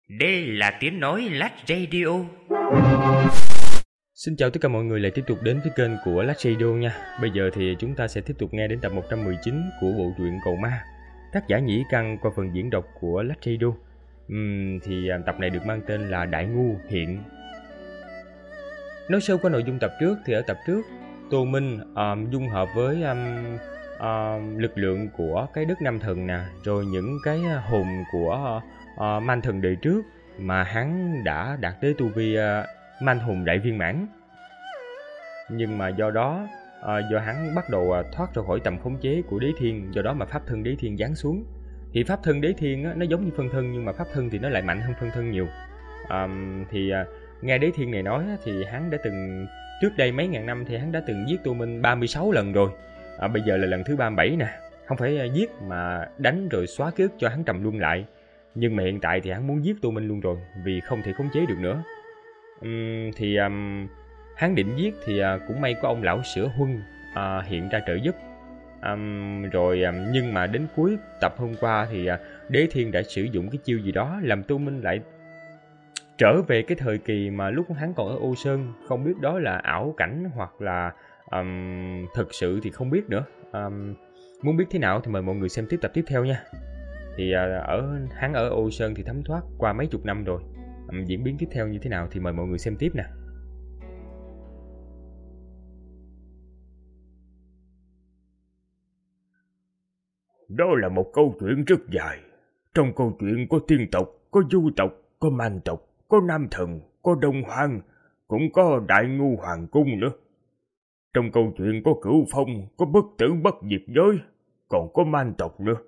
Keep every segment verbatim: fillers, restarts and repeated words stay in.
Đây là tiếng nói Lách Radio. Xin chào tất cả mọi người lại tiếp tục đến với kênh của Lách Radio nha. Bây giờ thì chúng ta sẽ tiếp tục nghe đến tập một trăm mười chín của bộ truyện Cầu Ma, tác giả Nhĩ Căn qua phần diễn đọc của Lách Radio. Uhm, thì tập này được mang tên là Đại Ngu Hiện. Nói sơ qua nội dung tập trước thì ở tập trước Tô Minh um, dung hợp với um, uh, lực lượng của cái Đức Nam Thần nè, rồi những cái hồn của uh, Man Thần đời trước mà hắn đã đạt tới tu vi uh, Man Hồn Đại Viên Mãn. Nhưng mà do đó uh, do hắn bắt đầu uh, thoát ra khỏi tầm khống chế của Đế Thiên, do đó mà pháp thân Đế Thiên giáng xuống. Thì pháp thân Đế Thiên á, nó giống như phân thân, nhưng mà pháp thân thì nó lại mạnh hơn phân thân nhiều. um, Thì uh, nghe Đế Thiên này nói thì hắn đã từng, trước đây mấy ngàn năm thì hắn đã từng giết Tô Minh ba mươi sáu lần rồi. à, Bây giờ là lần thứ ba mươi bảy nè. Không phải giết mà đánh rồi xóa ký ức cho hắn trầm luân lại. Nhưng mà hiện tại thì hắn muốn giết Tô Minh luôn rồi, vì không thể khống chế được nữa. uhm, Thì um, hắn định giết thì uh, cũng may có ông lão Sửa Huân uh, hiện ra trợ giúp. um, Rồi um, nhưng mà đến cuối tập hôm qua thì uh, Đế Thiên đã sử dụng cái chiêu gì đó làm Tô Minh lại trở về cái thời kỳ mà lúc hắn còn ở Ô Sơn. Không biết đó là ảo cảnh hoặc là um, thực sự thì không biết nữa. um, Muốn biết thế nào thì mời mọi người xem tiếp tập tiếp theo nha. Thì uh, ở hắn ở Ô Sơn thì thấm thoát qua mấy chục năm rồi. um, Diễn biến tiếp theo như thế nào thì mời mọi người xem tiếp nè. Đó là một câu chuyện rất dài. Trong câu chuyện có tiên tộc, có du tộc, có man tộc, có nam thần, có đông hoang, cũng có đại ngu hoàng cung nữa. Trong câu chuyện có cửu phong, có bất tử bất diệt giới, còn có man tộc nữa.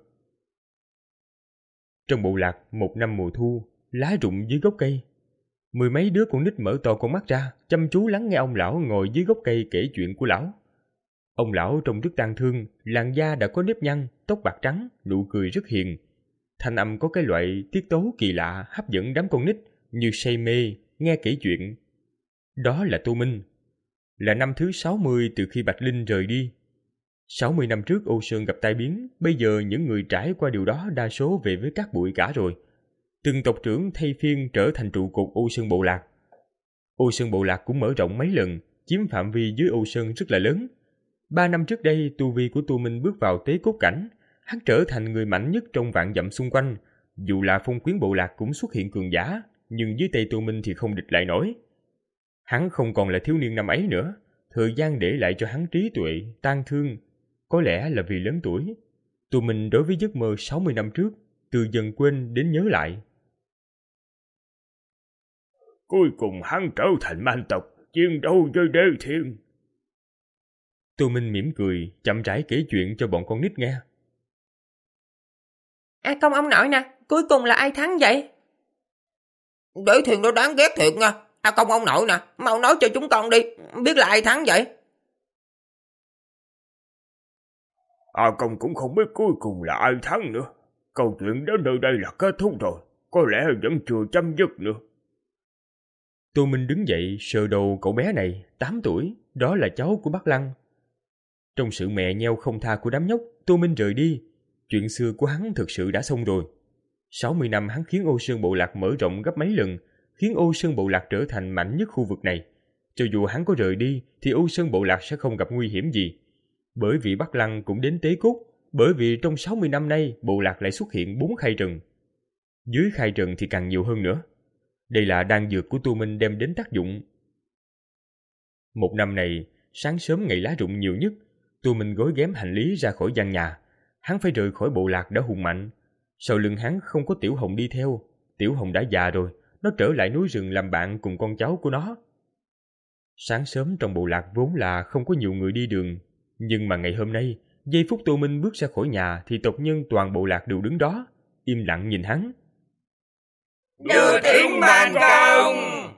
Trong bộ lạc một năm mùa thu, lá rụng dưới gốc cây. Mười mấy đứa con nít mở to con mắt ra, chăm chú lắng nghe ông lão ngồi dưới gốc cây kể chuyện của lão. Ông lão trông rất tang thương, làn da đã có nếp nhăn, tóc bạc trắng, nụ cười rất hiền. Thanh âm có cái loại tiết tấu kỳ lạ hấp dẫn đám con nít như say mê nghe kể chuyện. Đó là Tô Minh. Là năm thứ sáu mươi từ khi Bạch Linh rời đi. sáu mươi năm trước Ô Sơn gặp tai biến, bây giờ những người trải qua điều đó đa số về với các bụi cả rồi. Từng tộc trưởng thay phiên trở thành trụ cột Ô Sơn bộ lạc. Ô Sơn bộ lạc cũng mở rộng mấy lần, chiếm phạm vi dưới Ô Sơn rất là lớn. Ba năm trước đây, tu vi của Tô Minh bước vào tế cốt cảnh, hắn trở thành người mạnh nhất trong vạn dặm xung quanh. Dù là phong quyến bộ lạc cũng xuất hiện cường giả, nhưng dưới tay Tô Minh thì không địch lại nổi. Hắn không còn là thiếu niên năm ấy nữa, thời gian để lại cho hắn trí tuệ, tang thương. Có lẽ là vì lớn tuổi, Tô Minh đối với giấc mơ sáu mươi năm trước, từ dần quên đến nhớ lại. Cuối cùng hắn trở thành man tộc, chiến đấu với Đế Thiên. Tô Minh mỉm cười, chậm rãi kể chuyện cho bọn con nít nghe. À công ông nội nè, cuối cùng là ai thắng vậy? Đế Thiên nó đáng ghét thiệt nha. À công ông nội nè, mau nói cho chúng con đi, biết là ai thắng vậy? À công cũng không biết cuối cùng là ai thắng nữa. Câu chuyện đến nơi đây là kết thúc rồi, có lẽ vẫn chưa chấm dứt nữa. Tô Minh đứng dậy sờ đầu cậu bé này, tám tuổi, đó là cháu của bác Lăng. Trong sự mẹ nheo không tha của đám nhóc, Tô Minh rời đi. Chuyện xưa của hắn thực sự đã xong rồi. sáu mươi năm hắn khiến Ô Sơn bộ lạc mở rộng gấp mấy lần, khiến Ô Sơn bộ lạc trở thành mạnh nhất khu vực này. Cho dù hắn có rời đi thì Ô Sơn bộ lạc sẽ không gặp nguy hiểm gì. Bởi vì Bắc Lăng cũng đến tế cốt, bởi vì trong sáu mươi năm nay bộ lạc lại xuất hiện bốn khai rừng. Dưới khai rừng thì càng nhiều hơn nữa. Đây là đan dược của Tô Minh đem đến tác dụng. Một năm này, sáng sớm ngày lá rụng nhiều nhất, Tô Minh gối ghém hành lý ra khỏi gian nhà. Hắn phải rời khỏi bộ lạc đã hùng mạnh. Sau lưng hắn không có Tiểu Hồng đi theo. Tiểu Hồng đã già rồi, nó trở lại núi rừng làm bạn cùng con cháu của nó. Sáng sớm trong bộ lạc vốn là không có nhiều người đi đường. Nhưng mà ngày hôm nay, giây phút Tô Minh bước ra khỏi nhà thì tộc nhân toàn bộ lạc đều đứng đó, im lặng nhìn hắn. Đưa tiếng ban công.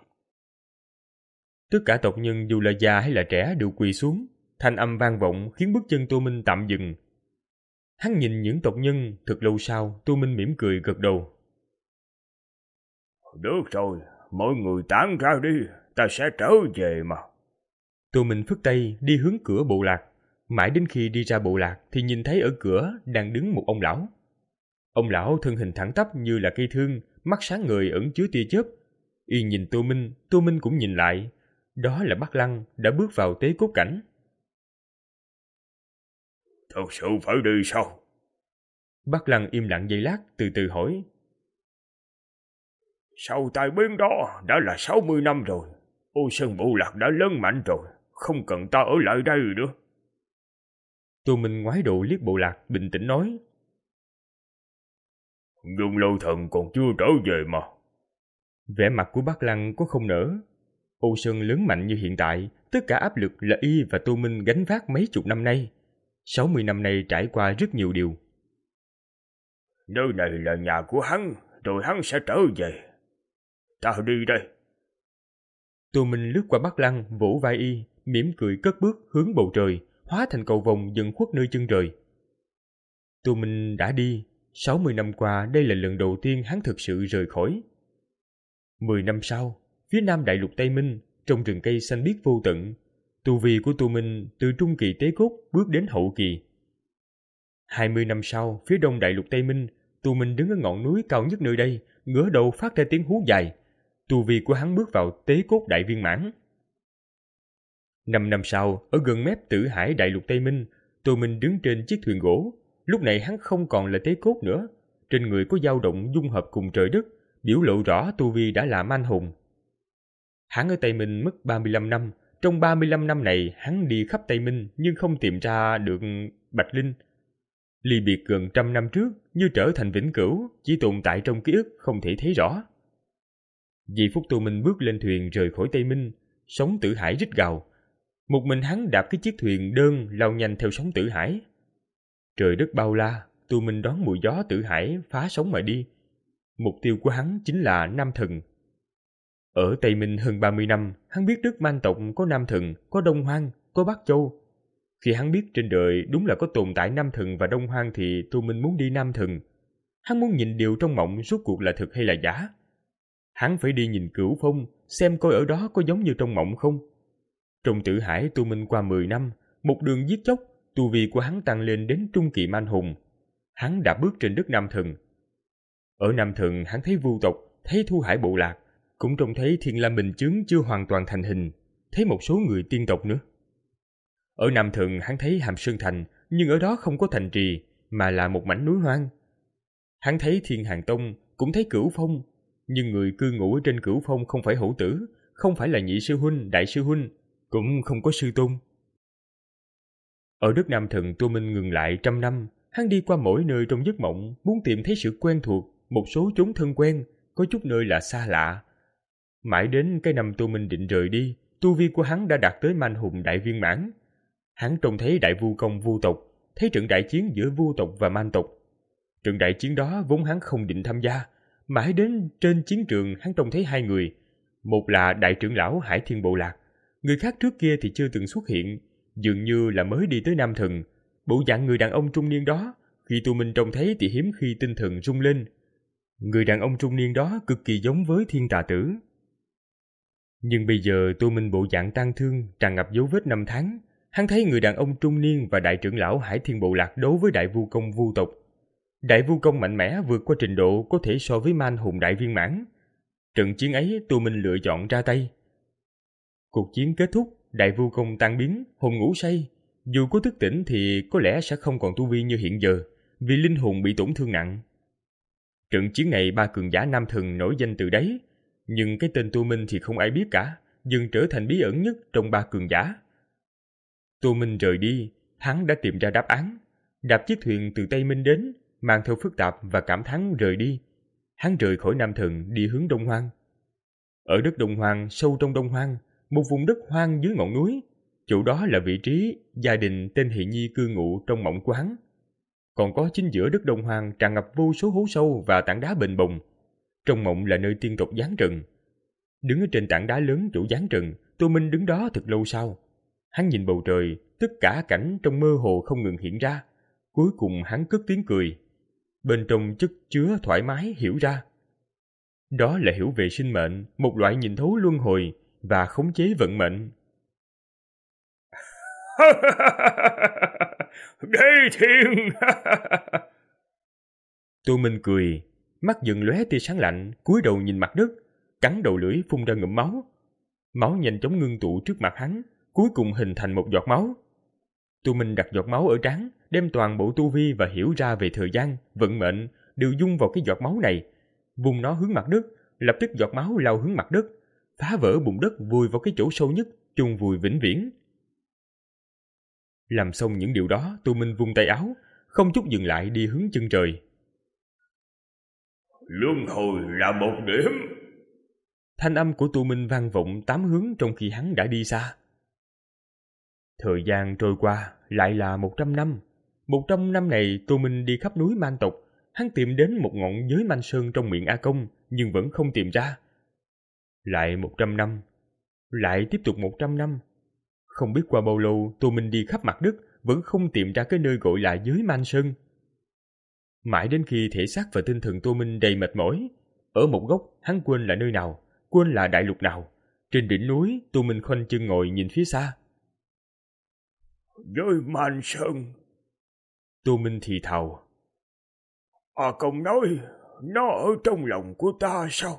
Tất cả tộc nhân dù là già hay là trẻ đều quỳ xuống. Thanh âm vang vọng khiến bước chân Tô Minh tạm dừng. Hắn nhìn những tộc nhân, thật lâu sau Tô Minh mỉm cười gật đầu. Được rồi, mọi người tán ra đi, ta sẽ trở về mà. Tô Minh phất tay đi hướng cửa bộ lạc. Mãi đến khi đi ra bộ lạc thì nhìn thấy ở cửa đang đứng một ông lão. Ông lão thân hình thẳng tắp như là cây thương, mắt sáng ngời ẩn chứa tia chớp. Y nhìn Tô Minh, Tô Minh cũng nhìn lại. Đó là Bắc Lăng đã bước vào tế cốt cảnh. Thật sự phải đi sao? Bắc Lăng im lặng giây lát, từ từ hỏi. Sau tai biến đó đã là sáu mươi năm rồi. Ô Sơn bộ lạc đã lớn mạnh rồi, không cần ta ở lại đây nữa. Tô Minh ngoái độ liếc bộ lạc, bình tĩnh nói. Dung Lâu Thần còn chưa trở về mà. Vẻ mặt của Bắc Lăng có không nở. Ô Sơn lớn mạnh như hiện tại, tất cả áp lực là y và Tô Minh gánh vác mấy chục năm nay. Sáu mươi năm nay trải qua rất nhiều điều. Nơi này là nhà của hắn, rồi hắn sẽ trở về. Ta đi đây. Tô Minh lướt qua Bắc Lăng, vỗ vai y, mỉm cười cất bước hướng bầu trời, hóa thành cầu vồng dần khuất nơi chân trời. Tô Minh đã đi. Sáu mươi năm qua, đây là lần đầu tiên hắn thực sự rời khỏi. Mười năm sau, phía nam đại lục Tây Minh, trong rừng cây xanh biếc vô tận, tu vi của Tô Minh từ trung kỳ tế cốt bước đến hậu kỳ. Hai mươi năm sau, phía đông đại lục Tây Minh, Tô Minh đứng ở ngọn núi cao nhất nơi đây, ngửa đầu phát ra tiếng hú dài. Tu vi của hắn bước vào tế cốt đại viên mãn. Năm năm sau, ở gần mép Tử Hải đại lục Tây Minh, Tô Minh đứng trên chiếc thuyền gỗ. Lúc này hắn không còn là tế cốt nữa, trên người có dao động dung hợp cùng trời đất, biểu lộ rõ tu vi đã là anh hùng. Hắn ở Tây Minh mất ba mươi lăm năm, trong ba mươi lăm năm này hắn đi khắp Tây Minh nhưng không tìm ra được Bạch Linh. Ly biệt gần trăm năm trước như trở thành vĩnh cửu, chỉ tồn tại trong ký ức không thể thấy rõ. Giây phút Tô Minh bước lên thuyền rời khỏi Tây Minh, sóng Tử Hải rít gào. Một mình hắn đạp cái chiếc thuyền đơn lao nhanh theo sóng Tử Hải. Trời đất bao la, Tô Minh đón mùi gió Tử Hải phá sóng mà đi. Mục tiêu của hắn chính là Nam Thần. Ở Tây Minh hơn ba mươi năm, hắn biết đất Man tộc có Nam Thần, có Đông Hoang, có Bắc Châu. Khi hắn biết trên đời đúng là có tồn tại Nam Thần và Đông Hoang thì Tô Minh muốn đi Nam Thần. Hắn muốn nhìn điều trong mộng rốt cuộc là thực hay là giả. Hắn phải đi nhìn Cửu Phong, xem coi ở đó có giống như trong mộng không. Trong Tử Hải Tô Minh qua mười năm, một đường giết chóc, tu vi của hắn tăng lên đến trung kỳ man hùng. Hắn đã bước trên đất Nam Thần. Ở Nam Thần hắn thấy Vu tộc, thấy Thu Hải bộ lạc, cũng trông thấy Thiên La Bình Chướng chưa hoàn toàn thành hình, thấy một số người tiên tộc nữa. Ở Nam Thần hắn thấy Hàm Sơn Thành, nhưng ở đó không có thành trì, mà là một mảnh núi hoang. Hắn thấy Thiên Hàng Tông, cũng thấy Cửu Phong, nhưng người cư ngụ ở trên Cửu Phong không phải hổ tử, không phải là nhị sư huynh, đại sư huynh, cũng không có sư tôn. Ở đất Nam Thần Tô Minh ngừng lại trăm năm, hắn đi qua mỗi nơi trong giấc mộng, muốn tìm thấy sự quen thuộc, một số chốn thân quen, có chút nơi là xa lạ. Mãi đến cái năm Tô Minh định rời đi, tu vi của hắn đã đạt tới man hùng đại viên mãn. Hắn trông thấy đại vu công Vu tộc, thấy trận đại chiến giữa Vu tộc và Man tộc. Trận đại chiến đó vốn hắn không định tham gia, mãi đến trên chiến trường hắn trông thấy hai người, một là đại trưởng lão Hải Thiên bộ lạc, người khác trước kia thì chưa từng xuất hiện, dường như là mới đi tới Nam Thần. Bộ dạng người đàn ông trung niên đó, khi Tô Minh trông thấy thì hiếm khi tinh thần rung lên. Người đàn ông trung niên đó cực kỳ giống với Thiên Tà Tử. Nhưng bây giờ Tô Minh bộ dạng tang thương, tràn ngập dấu vết năm tháng. Hắn thấy người đàn ông trung niên và đại trưởng lão Hải Thiên bộ lạc đấu với đại vu công Vu tộc. Đại vu công mạnh mẽ vượt qua trình độ có thể so với man hùng đại viên mãn. Trận chiến ấy Tô Minh lựa chọn ra tay. Cuộc chiến kết thúc, đại vu công tan biến, hồn ngủ say. Dù có thức tỉnh thì có lẽ sẽ không còn tu vi như hiện giờ, vì linh hồn bị tổn thương nặng. Trận chiến này ba cường giả Nam Thần nổi danh từ đấy, nhưng cái tên Tô Minh thì không ai biết cả, dần trở thành bí ẩn nhất trong ba cường giả. Tô Minh rời đi, hắn đã tìm ra đáp án. Đạp chiếc thuyền từ Tây Minh đến, mang theo phức tạp và cảm thán rời đi. Hắn rời khỏi Nam Thần đi hướng Đông Hoang. Ở đất Đông Hoang, sâu trong Đông Hoang, một vùng đất hoang dưới ngọn núi, chỗ đó là vị trí gia đình tên Hỷ Nhi cư ngụ trong mộng của hắn. Còn có chính giữa đất Đông Hoang tràn ngập vô số hố sâu và tảng đá bềnh bồng. Trong mộng là nơi tiên tộc giáng trần. Đứng ở trên tảng đá lớn chỗ giáng trần, Tô Minh đứng đó thật lâu sau. Hắn nhìn bầu trời, tất cả cảnh trong mơ hồ không ngừng hiện ra. Cuối cùng hắn cất tiếng cười. Bên trong chất chứa thoải mái hiểu ra. Đó là hiểu về sinh mệnh, một loại nhìn thấu luân hồi và khống chế vận mệnh. Đế Thiên! Tô Minh cười. mắt dần lóe tia sáng lạnh, cúi đầu nhìn mặt đất, cắn đầu lưỡi phun ra ngụm máu. Máu nhanh chóng ngưng tụ trước mặt hắn, cuối cùng hình thành một giọt máu. Tu Minh đặt giọt máu ở trán, đem toàn bộ tu vi và hiểu ra về thời gian, vận mệnh đều dung vào cái giọt máu này, vùng nó hướng mặt đất, lập tức giọt máu lao hướng mặt đất, phá vỡ bùn đất vùi vào cái chỗ sâu nhất, chôn vùi vĩnh viễn. Làm xong những điều đó, Tu Minh vung tay áo, không chút dừng lại đi hướng chân trời. Luân hồi là một điểm. Thanh âm của Tu Minh vang vọng tám hướng trong khi hắn đã đi xa. Thời gian trôi qua lại là một trăm năm. Một trăm năm này Tu Minh đi khắp núi Man tộc, hắn tìm đến một ngọn giới Man Sơn trong miệng A Công nhưng vẫn không tìm ra. Lại một trăm năm, lại tiếp tục một trăm năm. Không biết qua bao lâu Tu Minh đi khắp mặt đất vẫn không tìm ra cái nơi gọi là giới Man Sơn. Mãi đến khi thể xác và tinh thần Tu Minh đầy mệt mỏi, ở một góc hắn quên là nơi nào, quên là đại lục nào. Trên đỉnh núi, Tu Minh khoanh chân ngồi nhìn phía xa. Giới Man Sơn. Tu Minh thì thào. À Công nói, nó ở trong lòng của ta sao?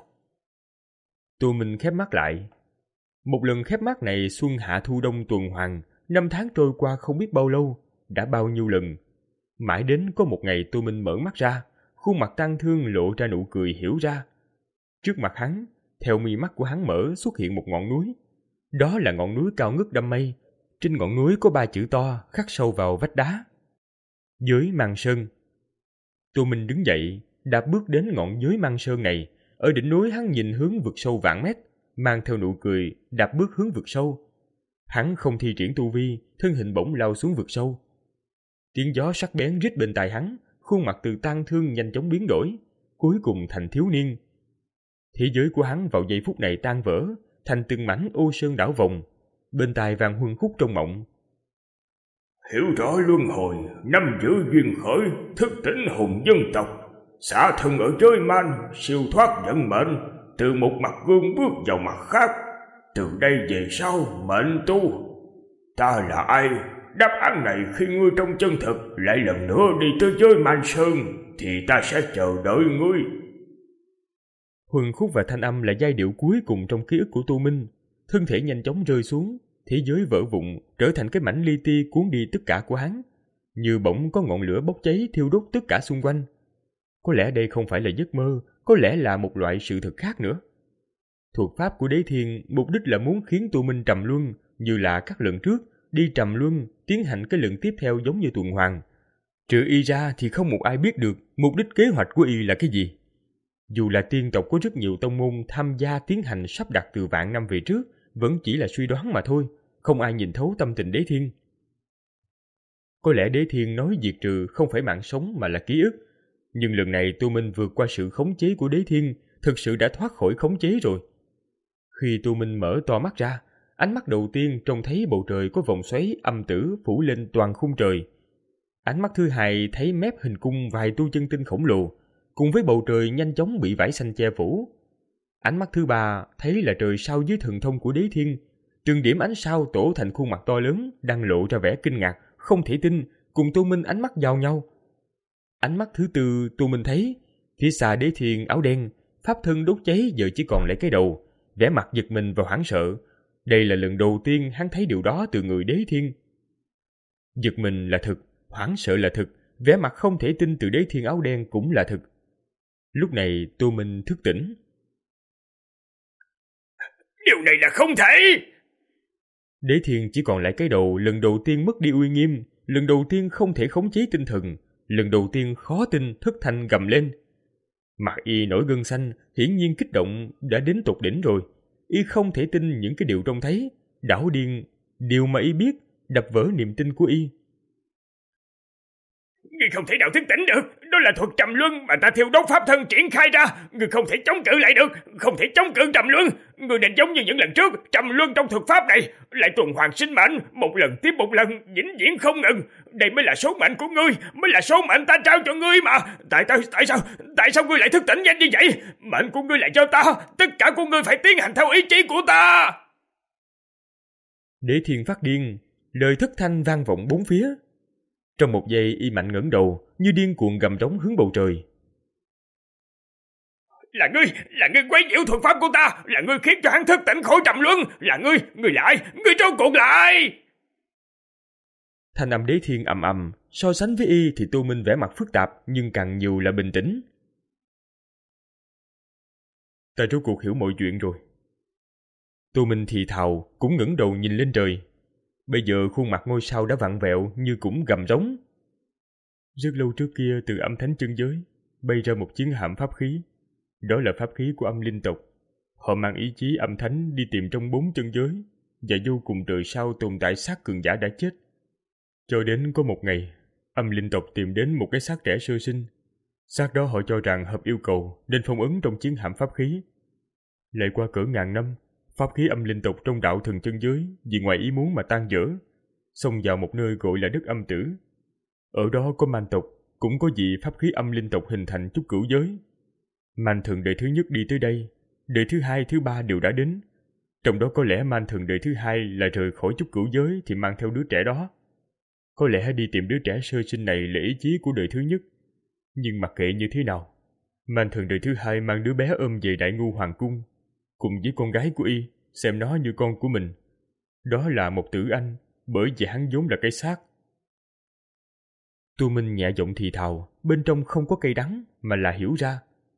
Tu Minh khép mắt lại. Một lần khép mắt này xuân hạ thu đông tuần hoàn, năm tháng trôi qua không biết bao lâu, đã bao nhiêu lần. Mãi đến có một ngày Tu Minh mở mắt ra, khuôn mặt tang thương lộ ra nụ cười hiểu ra. Trước mặt hắn, theo mi mắt của hắn mở xuất hiện một ngọn núi. Đó là ngọn núi cao ngất đăm mây. Trên ngọn núi có ba chữ to khắc sâu vào vách đá. Giới Man Sơn. Tu Minh đứng dậy, đạp bước đến ngọn giới Man Sơn này. Ở đỉnh núi hắn nhìn hướng vực sâu vạn mét, mang theo nụ cười, đạp bước hướng vực sâu. Hắn không thi triển tu vi, thân hình bỗng lao xuống vực sâu. Tiếng gió sắc bén rít bên tai hắn, khuôn mặt từ tang thương nhanh chóng biến đổi, cuối cùng thành thiếu niên. Thế giới của hắn vào giây phút này tan vỡ, thành từng mảnh ô sơn đảo vòng. Bên tai vang huân khúc trong mộng. Hiểu rõ luân hồi, năm giữ duyên khởi, thức tỉnh hùng dân tộc, xả thân ở giới man, siêu thoát vận mệnh, từ một mặt gương bước vào mặt khác. Từ đây về sau, mệnh tu. Ta là ai? Đáp án này khi ngươi trong chân thực lại lần nữa đi tới giới Man Sơn, thì ta sẽ chờ đợi ngươi. Huân khúc và thanh âm là giai điệu cuối cùng trong ký ức của Tu Minh. Thân thể nhanh chóng rơi xuống, thế giới vỡ vụn, trở thành cái mảnh li ti cuốn đi tất cả của hắn. Như bỗng có ngọn lửa bốc cháy thiêu đốt tất cả xung quanh. Có lẽ đây không phải là giấc mơ, có lẽ là một loại sự thực khác nữa. Thuật pháp của Đế Thiên mục đích là muốn khiến Tu Minh trầm luân, như là các lần trước, đi trầm luân, tiến hành cái lần tiếp theo giống như tuần hoàn. Trừ y ra thì không một ai biết được mục đích kế hoạch của y là cái gì. Dù là tiên tộc có rất nhiều tông môn tham gia tiến hành sắp đặt từ vạn năm về trước, vẫn chỉ là suy đoán mà thôi, không ai nhìn thấu tâm tình Đế Thiên. Có lẽ Đế Thiên nói diệt trừ không phải mạng sống mà là ký ức, nhưng lần này Tu Minh vượt qua sự khống chế của Đế Thiên, thực sự đã thoát khỏi khống chế rồi. Khi Tu Minh mở to mắt ra, ánh mắt đầu tiên trông thấy bầu trời có vòng xoáy âm tử phủ lên toàn khung trời. Ánh mắt thứ hai thấy mép hình cung vài tu chân tinh khổng lồ, cùng với bầu trời nhanh chóng bị vải xanh che phủ. Ánh mắt thứ ba thấy là trời sao dưới thần thông của Đế Thiên, từng điểm ánh sao tổ thành khuôn mặt to lớn đang lộ ra vẻ kinh ngạc, không thể tin, cùng Tu Minh ánh mắt giao nhau. Ánh mắt thứ tư Tu Minh thấy, phía xa Đế Thiên áo đen, pháp thân đốt cháy giờ chỉ còn lại cái đầu, vẻ mặt giật mình và hoảng sợ. Đây là lần đầu tiên hắn thấy điều đó từ người Đế Thiên. Giật mình là thực, hoảng sợ là thực, vẻ mặt không thể tin từ Đế Thiên áo đen cũng là thực. Lúc này Tu Minh thức tỉnh. Điều này là không thể! Đế Thiên chỉ còn lại cái đầu, lần đầu tiên mất đi uy nghiêm, lần đầu tiên không thể khống chế tinh thần, lần đầu tiên khó tin thất thanh gầm lên. Mặt y nổi gân xanh, hiển nhiên kích động đã đến tột đỉnh rồi. Y không thể tin những cái điều trông thấy, đảo điên, điều mà y biết, đập vỡ niềm tin của y. Ngươi không thể nào thức tỉnh được, đó là thuật trầm luân mà ta thiêu đốt pháp thân triển khai ra. Ngươi không thể chống cự lại được, không thể chống cự trầm luân. Ngươi nên giống như những lần trước, trầm luân trong thuật pháp này, lại tuần hoàn sinh mệnh, một lần tiếp một lần, vĩnh viễn không ngừng. Đây mới là số mệnh của ngươi, mới là số mệnh ta trao cho ngươi mà. Tại tại, tại sao, tại sao ngươi lại thức tỉnh nhanh như vậy? Mệnh của ngươi là cho ta, tất cả của ngươi phải tiến hành theo ý chí của ta. Đế Thiên phát điên, lời thất thanh vang vọng bốn phía. Trong một giây y mạnh ngẩng đầu, như điên cuồng gầm trống hướng bầu trời. Là ngươi, là ngươi quấy nhiễu thuật pháp của ta, là ngươi khiến cho hắn thức tỉnh khỏi trầm luân, là ngươi, ngươi lại, ngươi trốn cuộc lại. Thanh âm Đế Thiên ầm ầm, so sánh với y thì Tô Minh vẻ mặt phức tạp nhưng càng nhiều là bình tĩnh. Ta rốt cuộc hiểu mọi chuyện rồi. Tô Minh thì thào, cũng ngẩng đầu nhìn lên trời. Bây giờ khuôn mặt ngôi sao đã vặn vẹo như cũng gầm rống. Rất lâu trước kia từ âm thánh chân giới bay ra một chiến hạm pháp khí. Đó là pháp khí của âm linh tộc. Họ mang ý chí âm thánh đi tìm trong bốn chân giới và vô cùng trời sao tồn tại xác cường giả đã chết. Cho đến có một ngày, âm linh tộc tìm đến một cái xác trẻ sơ sinh. Xác đó họ cho rằng hợp yêu cầu nên phong ấn trong chiến hạm pháp khí. Lại qua cỡ ngàn năm, pháp khí âm linh tộc trong đạo thần chân giới vì ngoài ý muốn mà tan vỡ, xông vào một nơi gọi là đất âm tử. Ở đó có man tộc, cũng có vị pháp khí âm linh tộc hình thành chút cửu giới. Man thần đời thứ nhất đi tới đây, đời thứ hai, thứ ba đều đã đến. Trong đó có lẽ man thần đời thứ hai là rời khỏi chút cửu giới thì mang theo đứa trẻ đó. Có lẽ đi tìm đứa trẻ sơ sinh này là ý chí của đời thứ nhất. Nhưng mặc kệ như thế nào, man thần đời thứ hai mang đứa bé ôm về Đại Ngưu Hoàng Cung, cùng với con gái của y, xem nó như con của mình. Đó là một tử anh, bởi vì hắn vốn là cái xác. Tu Minh nhẹ giọng thì thào, bên trong không có cây đắng, mà là hiểu ra.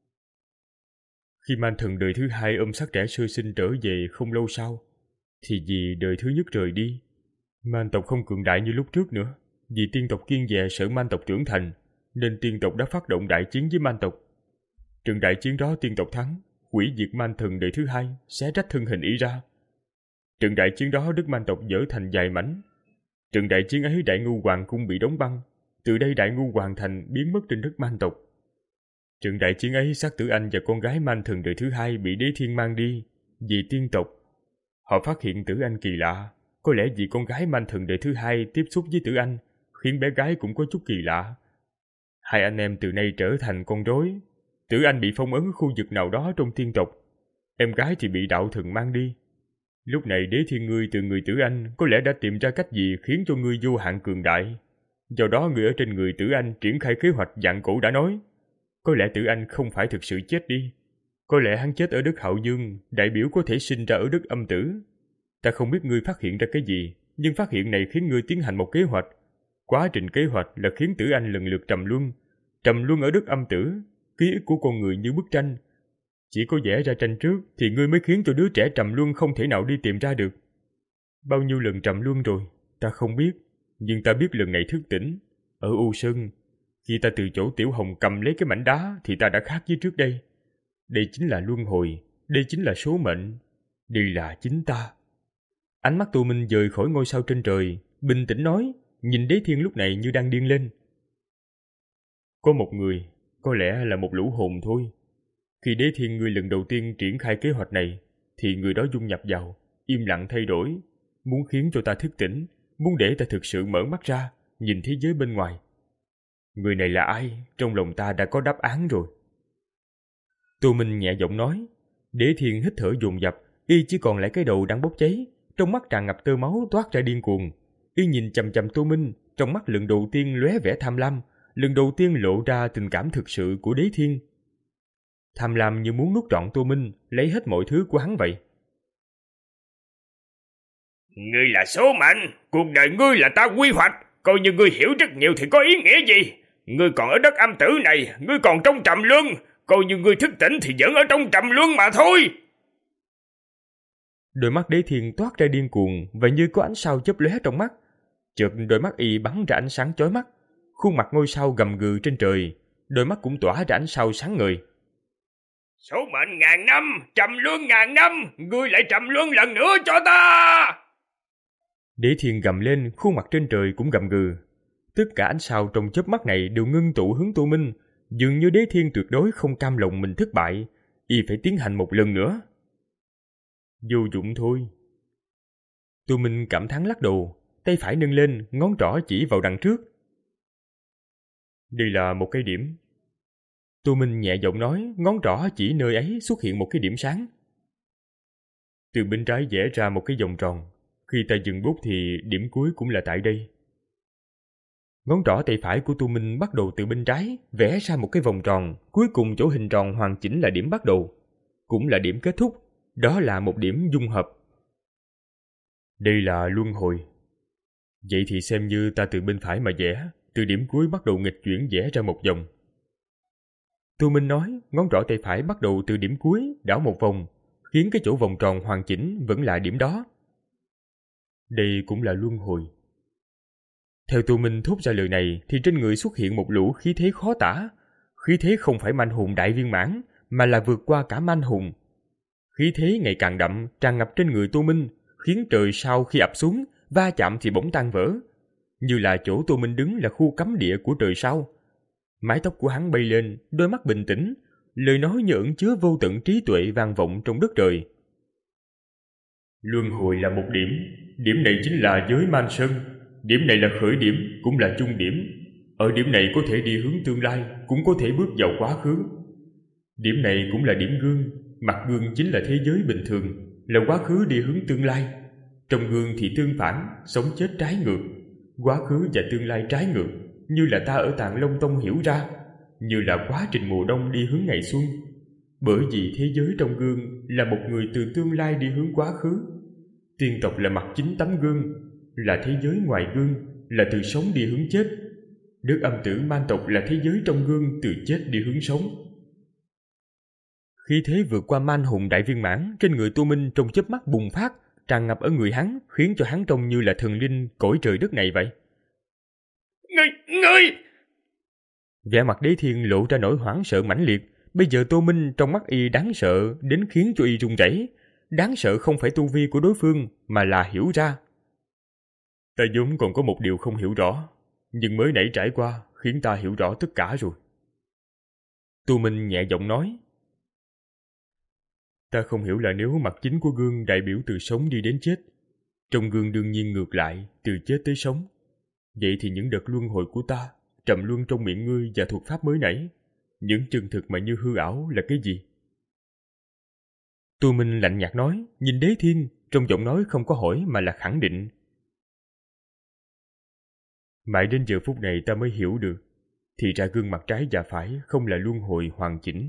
Khi man thần đời thứ hai ôm xác trẻ sơ sinh trở về không lâu sau, thì vì đời thứ nhất rời đi, man tộc không cường đại như lúc trước nữa. Vì tiên tộc kiên dè sợ man tộc trưởng thành, nên tiên tộc đã phát động đại chiến với man tộc. Trận đại chiến đó tiên tộc thắng, hủy diệt man thần đời thứ hai, xé rách thân hình y ra. Trận đại chiến đó đất man tộc vỡ thành vài mảnh. Trận đại chiến ấy Đại Ngưu Hoàng Cung bị đóng băng, từ đây Đại Ngưu Hoàng Thành biến mất trên đất man tộc. Trận đại chiến ấy xác tử anh và con gái man thần đời thứ hai bị Đế Thiên mang đi vì tiên tộc. Họ phát hiện tử anh kỳ lạ, có lẽ vì con gái man thần đời thứ hai tiếp xúc với tử anh khiến bé gái cũng có chút kỳ lạ. Hai anh em từ nay trở thành con rối. Tử anh bị phong ấn khu vực nào đó trong tiên tộc, em gái thì bị đạo thần mang đi. Lúc này Đế Thiên ngươi từ người tử anh có lẽ đã tìm ra cách gì khiến cho ngươi vô hạn cường đại. Do đó người ở trên người tử anh triển khai kế hoạch dạng cổ đã nói. Có lẽ tử anh không phải thực sự chết đi. Có lẽ hắn chết ở đất Hạo Dương, đại biểu có thể sinh ra ở đất âm tử. Ta không biết ngươi phát hiện ra cái gì, nhưng phát hiện này khiến ngươi tiến hành một kế hoạch. Quá trình kế hoạch là khiến tử anh lần lượt trầm luân. Trầm luân ở đất âm tử, ký ức của con người như bức tranh. Chỉ có vẽ ra tranh trước thì ngươi mới khiến cho đứa trẻ trầm luân không thể nào đi tìm ra được. Bao nhiêu lần trầm luân rồi, ta không biết. Nhưng ta biết lần này thức tỉnh. Ở U Sơn, khi ta từ chỗ Tiểu Hồng cầm lấy cái mảnh đá thì ta đã khác với trước đây. Đây chính là luân hồi, đây chính là số mệnh, đây là chính ta. Ánh mắt Tô Minh dời khỏi ngôi sao trên trời, bình tĩnh nói, nhìn Đế Thiên lúc này như đang điên lên. Có một người, có lẽ là một lũ hồn thôi. Khi Đế Thiên ngươi lần đầu tiên triển khai kế hoạch này, thì người đó dung nhập vào, im lặng thay đổi, muốn khiến cho ta thức tỉnh, muốn để ta thực sự mở mắt ra, nhìn thế giới bên ngoài. Người này là ai? Trong lòng ta đã có đáp án rồi. Tô Minh nhẹ giọng nói. Đế Thiên hít thở dồn dập, y chỉ còn lại cái đầu đang bốc cháy, trong mắt tràn ngập tơ máu toát ra điên cuồng. Y nhìn chằm chằm Tô Minh, trong mắt lần đầu tiên lóe vẻ tham lam, lần đầu tiên lộ ra tình cảm thực sự của Đế Thiên. Tham lam như muốn nuốt trọn Tô Minh, lấy hết mọi thứ của hắn vậy. Ngươi là số mệnh, cuộc đời ngươi là ta quy hoạch, coi như ngươi hiểu rất nhiều thì có ý nghĩa gì? Ngươi còn ở đất âm tử này, ngươi còn trong trầm luân, coi như ngươi thức tỉnh thì vẫn ở trong trầm luân mà thôi. Đôi mắt Đế Thiên toát ra điên cuồng và như có ánh sao chớp lóe trong mắt. Chợt đôi mắt y bắn ra ánh sáng chói mắt, khuôn mặt ngôi sao gầm gừ trên trời, đôi mắt cũng tỏa ra ánh sao sáng ngời. Số mệnh ngàn năm, trầm luân ngàn năm, ngươi lại trầm luân lần nữa cho ta. Đế Thiên gầm lên, khuôn mặt trên trời cũng gầm gừ. Tất cả ánh sao trong chớp mắt này đều ngưng tụ hướng Tô Minh, dường như Đế Thiên tuyệt đối không cam lòng mình thất bại, y phải tiến hành một lần nữa. Vô dụng thôi. Tô Minh cảm thán lắc đầu, tay phải nâng lên, ngón trỏ chỉ vào đằng trước. Đây là một cái điểm. Tô Minh nhẹ giọng nói, ngón trỏ chỉ nơi ấy xuất hiện một cái điểm sáng. Từ bên trái vẽ ra một cái vòng tròn. Khi ta dừng bút thì điểm cuối cũng là tại đây. Ngón trỏ tay phải của Tu Minh bắt đầu từ bên trái, vẽ ra một cái vòng tròn, cuối cùng chỗ hình tròn hoàn chỉnh là điểm bắt đầu, cũng là điểm kết thúc, đó là một điểm dung hợp. Đây là luân hồi. Vậy thì xem như ta từ bên phải mà vẽ, từ điểm cuối bắt đầu nghịch chuyển vẽ ra một vòng. Tu Minh nói, ngón trỏ tay phải bắt đầu từ điểm cuối, đảo một vòng, khiến cái chỗ vòng tròn hoàn chỉnh vẫn là điểm đó. Đây cũng là luân hồi. Theo Tu Minh thốt ra lời này thì trên người xuất hiện một lũ khí thế khó tả. Khí thế không phải manh hùng đại viên mãn, mà là vượt qua cả manh hùng. Khí thế ngày càng đậm, tràn ngập trên người Tu Minh, khiến trời sau khi ập xuống, va chạm thì bỗng tan vỡ. Như là chỗ Tu Minh đứng là khu cấm địa của trời sau. Mái tóc của hắn bay lên, đôi mắt bình tĩnh, lời nói như ẩn chứa vô tận trí tuệ vang vọng trong đất trời. Luân hồi là một điểm, điểm này chính là giới Man Sơn. Điểm này là khởi điểm, cũng là chung điểm. Ở điểm này có thể đi hướng tương lai, cũng có thể bước vào quá khứ. Điểm này cũng là điểm gương, mặt gương chính là thế giới bình thường, là quá khứ đi hướng tương lai. Trong gương thì tương phản, sống chết trái ngược, quá khứ và tương lai trái ngược, như là ta ở Tạng Long Tông hiểu ra, như là quá trình mùa đông đi hướng ngày xuân. Bởi vì thế giới trong gương là một người từ tương lai đi hướng quá khứ. Tiên tộc là mặt chính tấm gương, là thế giới ngoài gương, là từ sống đi hướng chết. Đức âm tử Man tộc là thế giới trong gương, từ chết đi hướng sống. Khí thế vượt qua man hùng đại viên mãn trên người Tu Minh trong chớp mắt bùng phát, tràn ngập ở người hắn, khiến cho hắn trông như là thần linh cõi trời đất này vậy. Ngươi, ngươi! Vẻ mặt Đế Thiên lộ ra nỗi hoảng sợ mãnh liệt. Bây giờ Tô Minh trong mắt y đáng sợ đến khiến cho y run rẩy. Đáng sợ không phải tu vi của đối phương, mà là hiểu ra. Ta vốn còn có một điều không hiểu rõ, nhưng mới nãy trải qua khiến ta hiểu rõ tất cả rồi. Tu Minh nhẹ giọng nói. Ta không hiểu là nếu mặt chính của gương đại biểu từ sống đi đến chết, trong gương đương nhiên ngược lại, từ chết tới sống. Vậy thì những đợt luân hồi của ta, trầm luân trong miệng ngươi và thuật pháp mới nãy, những chân thực mà như hư ảo là cái gì? Tu Minh lạnh nhạt nói, nhìn Đế Thiên, trong giọng nói không có hỏi mà là khẳng định. Mãi đến giờ phút này ta mới hiểu được, thì ra gương mặt trái và phải không là luân hồi hoàn chỉnh.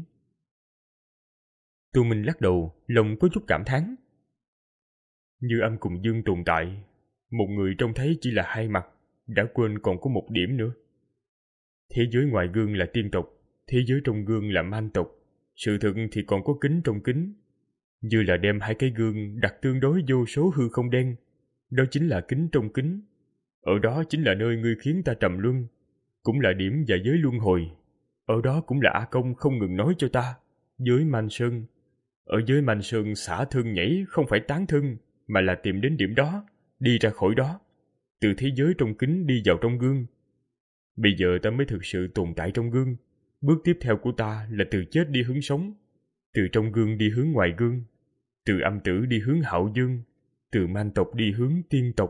Tu Minh lắc đầu, lòng có chút cảm thán. Như âm cùng dương tồn tại, một người trông thấy chỉ là hai mặt, đã quên còn có một điểm nữa. Thế giới ngoài gương là tiên tộc, thế giới trong gương là man tộc, sự thực thì còn có kính trong kính. Như là đem hai cái gương đặt tương đối vô số hư không đen, đó chính là kính trong kính. Ở đó chính là nơi ngươi khiến ta trầm luân, cũng là điểm và giới luân hồi. Ở đó cũng là A Công không ngừng nói cho ta, giới Man Sơn. Ở giới Man Sơn xả thân nhảy không phải tán thân, mà là tìm đến điểm đó, đi ra khỏi đó, từ thế giới trong kính đi vào trong gương. Bây giờ ta mới thực sự tồn tại trong gương. Bước tiếp theo của ta là từ chết đi hướng sống, từ trong gương đi hướng ngoài gương, từ âm tử đi hướng hạo dương, từ man tộc đi hướng tiên tộc.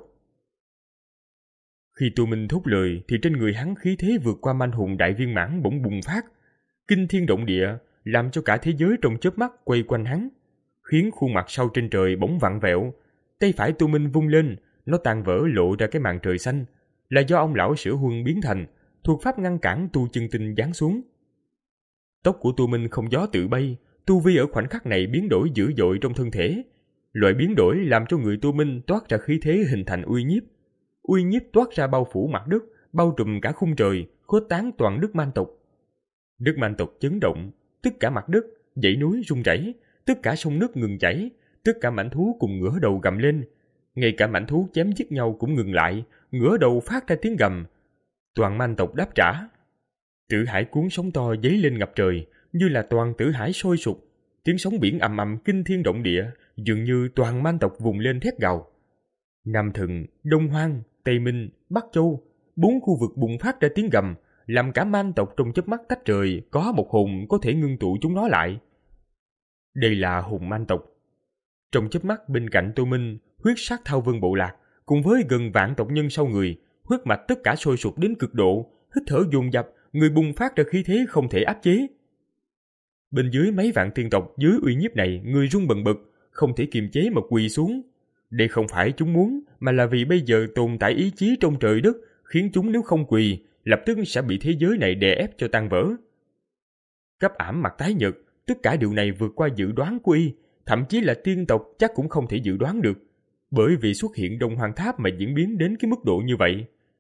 Khi Tu Minh thốt lời thì trên người hắn khí thế vượt qua man hùng đại viên mãn bỗng bùng phát, kinh thiên động địa, làm cho cả thế giới trong chớp mắt quay quanh hắn, khiến khuôn mặt sau trên trời bỗng vặn vẹo. Tay phải Tu Minh vung lên, nó tan vỡ lộ ra cái màn trời xanh, là do ông lão sửa huân biến thành, thuộc pháp ngăn cản tu chân tinh giáng xuống. Tóc của Tu Minh không gió tự bay, tu vi ở khoảnh khắc này biến đổi dữ dội trong thân thể. Loại biến đổi làm cho người Tu Minh toát ra khí thế hình thành uy nhiếp. Uy nhiếp toát ra bao phủ mặt đất, bao trùm cả khung trời, khuếch tán toàn đất man tộc. Đất man tộc chấn động, tất cả mặt đất, dãy núi rung rẩy, tất cả sông nước ngừng chảy, tất cả mãnh thú cùng ngửa đầu gầm lên. Ngay cả mãnh thú chém giết nhau cũng ngừng lại, ngửa đầu phát ra tiếng gầm. Toàn man tộc đáp trả. Tử hải cuốn sóng to dấy lên ngập trời, như là toàn tử hải sôi sục. Tiếng sóng biển ầm ầm kinh thiên động địa, dường như toàn man tộc vùng lên thét gào. Nam Thần, Đông Hoang, Tây Minh, Bắc Châu, bốn khu vực bùng phát ra tiếng gầm, làm cả man tộc trong chớp mắt tách rời, có một hồn có thể ngưng tụ chúng nó lại. Đây là hồn man tộc. Trong chớp mắt bên cạnh Tô Minh, huyết sát thao vân bộ lạc, cùng với gần vạn tộc nhân sau người, huyết mạch tất cả sôi sục đến cực độ, hít thở dồn dập, người bùng phát ra khí thế không thể áp chế. Bên dưới mấy vạn tiên tộc dưới uy nhiếp này, người run bần bật, không thể kiềm chế mà quỳ xuống. Đây không phải chúng muốn, mà là vì bây giờ tồn tại ý chí trong trời đất, khiến chúng nếu không quỳ, lập tức sẽ bị thế giới này đè ép cho tan vỡ. Cấp ảm mặt tái nhợt, tất cả điều này vượt qua dự đoán của y, thậm chí là tiên tộc chắc cũng không thể dự đoán được, bởi vì xuất hiện Đông Hoàng Tháp mà diễn biến đến cái mức độ như vậy.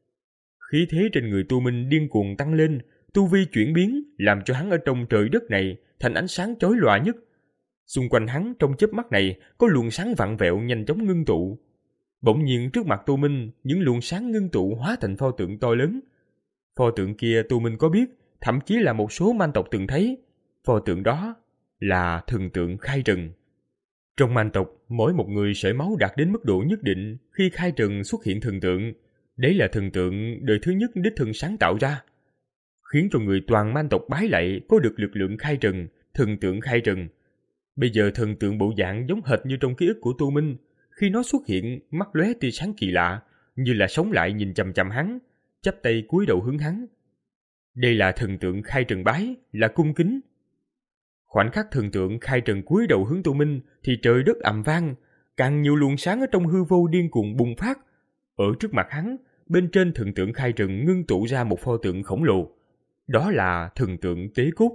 Khí thế trên người Tô Minh điên cuồng tăng lên, tu vi chuyển biến làm cho hắn ở trong trời đất này thành ánh sáng chói lòa nhất. Xung quanh hắn trong chớp mắt này có luồng sáng vặn vẹo nhanh chóng ngưng tụ. Bỗng nhiên trước mặt Tô Minh, những luồng sáng ngưng tụ hóa thành pho tượng to lớn. Pho tượng kia Tô Minh có biết, thậm chí là một số man tộc từng thấy. Pho tượng đó là thần tượng khai trần. Trong man tộc, mỗi một người sợi máu đạt đến mức độ nhất định khi khai trần xuất hiện thần tượng. Đấy là thần tượng đời thứ nhất đích thân sáng tạo ra, khiến cho người toàn man tộc bái lạy có được lực lượng khai trần, thần tượng khai trần. Bây giờ thần tượng bộ dạng giống hệt như trong ký ức của Tô Minh, khi nó xuất hiện, mắt lóe tia sáng kỳ lạ, như là sống lại nhìn chằm chằm hắn, chắp tay cúi đầu hướng hắn. Đây là thần tượng khai trần bái, là cung kính. Khoảnh khắc thần tượng khai trần cúi đầu hướng Tô Minh thì trời đất ầm vang, càng nhiều luồng sáng ở trong hư vô điên cuồng bùng phát. Ở trước mặt hắn, bên trên thần tượng khai trần ngưng tụ ra một pho tượng khổng lồ. Đó là thần tượng Tế Cốt.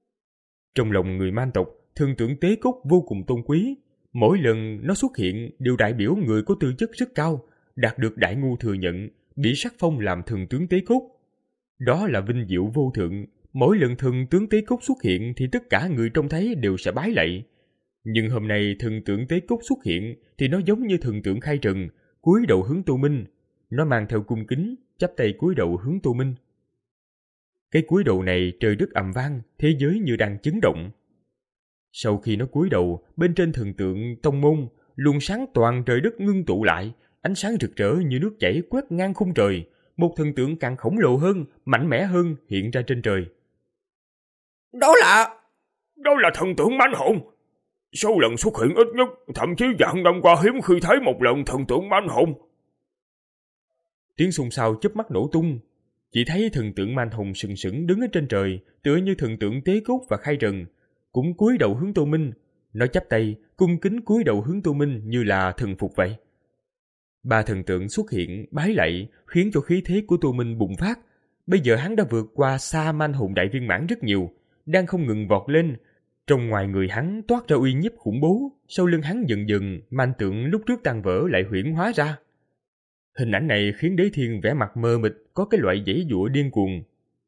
Trong lòng người man tộc, thần tượng Tế Cốt vô cùng tôn quý. Mỗi lần nó xuất hiện đều đại biểu người có tư chất rất cao, đạt được đại ngu thừa nhận, bị sắc phong làm thần tướng Tế Cốt. Đó là vinh diệu vô thượng. Mỗi lần thần tướng Tế Cốt xuất hiện thì tất cả người trông thấy đều sẽ bái lạy. Nhưng hôm nay thần tượng Tế Cốt xuất hiện thì nó giống như thần tượng khai trần, cúi đầu hướng Tô Minh. Nó mang theo cung kính, chắp tay cúi đầu hướng Tô Minh. Cái cúi đầu này trời đất ầm vang, thế giới như đang chấn động. Sau khi nó cúi đầu, bên trên thần tượng tông môn, luồng sáng toàn trời đất ngưng tụ lại, ánh sáng rực rỡ như nước chảy quét ngang khung trời. Một thần tượng càng khổng lồ hơn, mạnh mẽ hơn hiện ra trên trời. Đó là... Đó là thần tượng mãnh hồn. Số lần xuất hiện ít nhất, thậm chí vạn năm qua hiếm khi thấy một lần thần tượng mãnh hồn. Tiếng xôn xao chớp mắt nổ tung. Chỉ thấy thần tượng mãnh hồn sừng sững đứng ở trên trời, tựa như thần tượng Tế Cốt và khai trần, cũng cúi đầu hướng Tô Minh. Nó chắp tay, cung kính cúi đầu hướng Tô Minh như là thần phục vậy. Ba thần tượng xuất hiện, bái lạy, khiến cho khí thế của Tô Minh bùng phát. Bây giờ hắn đã vượt qua xa man hồn đại viên mãn rất nhiều, đang không ngừng vọt lên. Trong ngoài người hắn toát ra uy nhiếp khủng bố, sau lưng hắn dần dần, man tượng lúc trước tan vỡ lại huyễn hóa ra. Hình ảnh này khiến Đế Thiên vẻ mặt mờ mịt, có cái loại giãy giụa điên cuồng.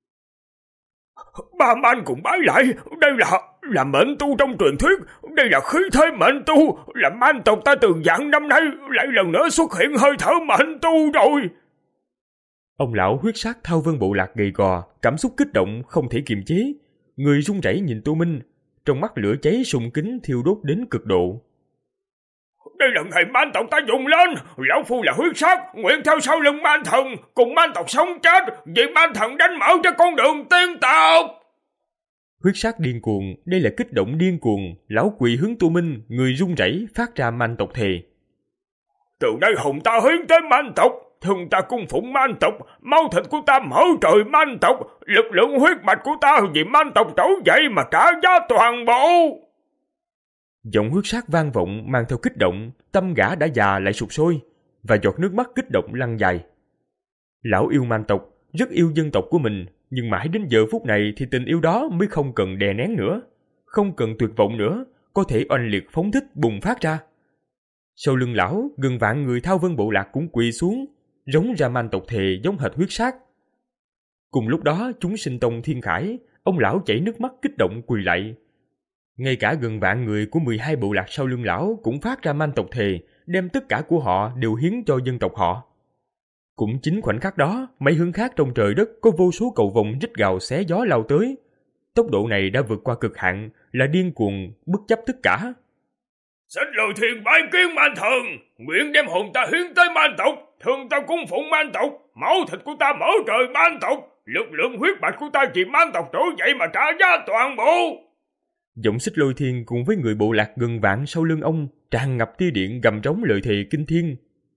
Ba man cùng bái lại, đây là là mệnh tu trong truyền thuyết, đây là khí thế mệnh tu, là man tộc ta từ vạn năm nay lại lần nữa xuất hiện hơi thở mệnh tu rồi. Ông lão huyết sát Thao Vân Bộ Lạc gầy gò, cảm xúc kích động không thể kiềm chế, người run rẩy nhìn Tô Minh, trong mắt lửa cháy sùng kính thiêu đốt đến cực độ. Đây là ngày man tộc ta dùng lên, lão phu là huyết sát, nguyện theo sau lưng man thần, cùng man tộc sống chết, vì man thần đánh mở cho con đường tiên tộc. Huyết sát điên cuồng, đây là kích động điên cuồng, lão quỳ hướng Tô Minh, người run rẩy phát ra man tộc thề. Từ đây hùng ta hiến tới man tộc, thường ta cung phụng man tộc, máu thịt của ta mở trời man tộc, lực lượng huyết mạch của ta vì man tộc trỗi dậy mà trả giá toàn bộ. Giọng huyết sát vang vọng mang theo kích động, tâm gã đã già lại sụp sôi, và giọt nước mắt kích động lăn dài. Lão yêu man tộc, rất yêu dân tộc của mình, nhưng mãi đến giờ phút này thì tình yêu đó mới không cần đè nén nữa, không cần tuyệt vọng nữa, có thể oanh liệt phóng thích bùng phát ra. Sau lưng lão, gần vạn người Thao Vân Bộ Lạc cũng quỳ xuống, rống ra man tộc thề giống hệt huyết sát. Cùng lúc đó, chúng sinh tông Thiên Khải, ông lão chảy nước mắt kích động quỳ lạy. Ngay cả gần vạn người của mười hai bộ lạc sau lưng lão cũng phát ra man tộc thề, đem tất cả của họ đều hiến cho dân tộc họ. Cũng chính khoảnh khắc đó, mấy hướng khác trong trời đất có vô số cầu vồng rít gào xé gió lao tới. Tốc độ này đã vượt qua cực hạn, là điên cuồng, bất chấp tất cả. Xích Lôi Thiên bái kiến man thần, nguyện đem hồn ta hiến tới man tộc, thường ta cung phụng man tộc, máu thịt của ta mở trời man tộc, lực lượng huyết mạch của ta vì man tộc trỗi dậy mà trả giá toàn bộ. Giọng Xích Lôi Thiên cùng với người bộ lạc gần vạn sau lưng ông tràn ngập tia điện gầm trống lời thề kinh thiên.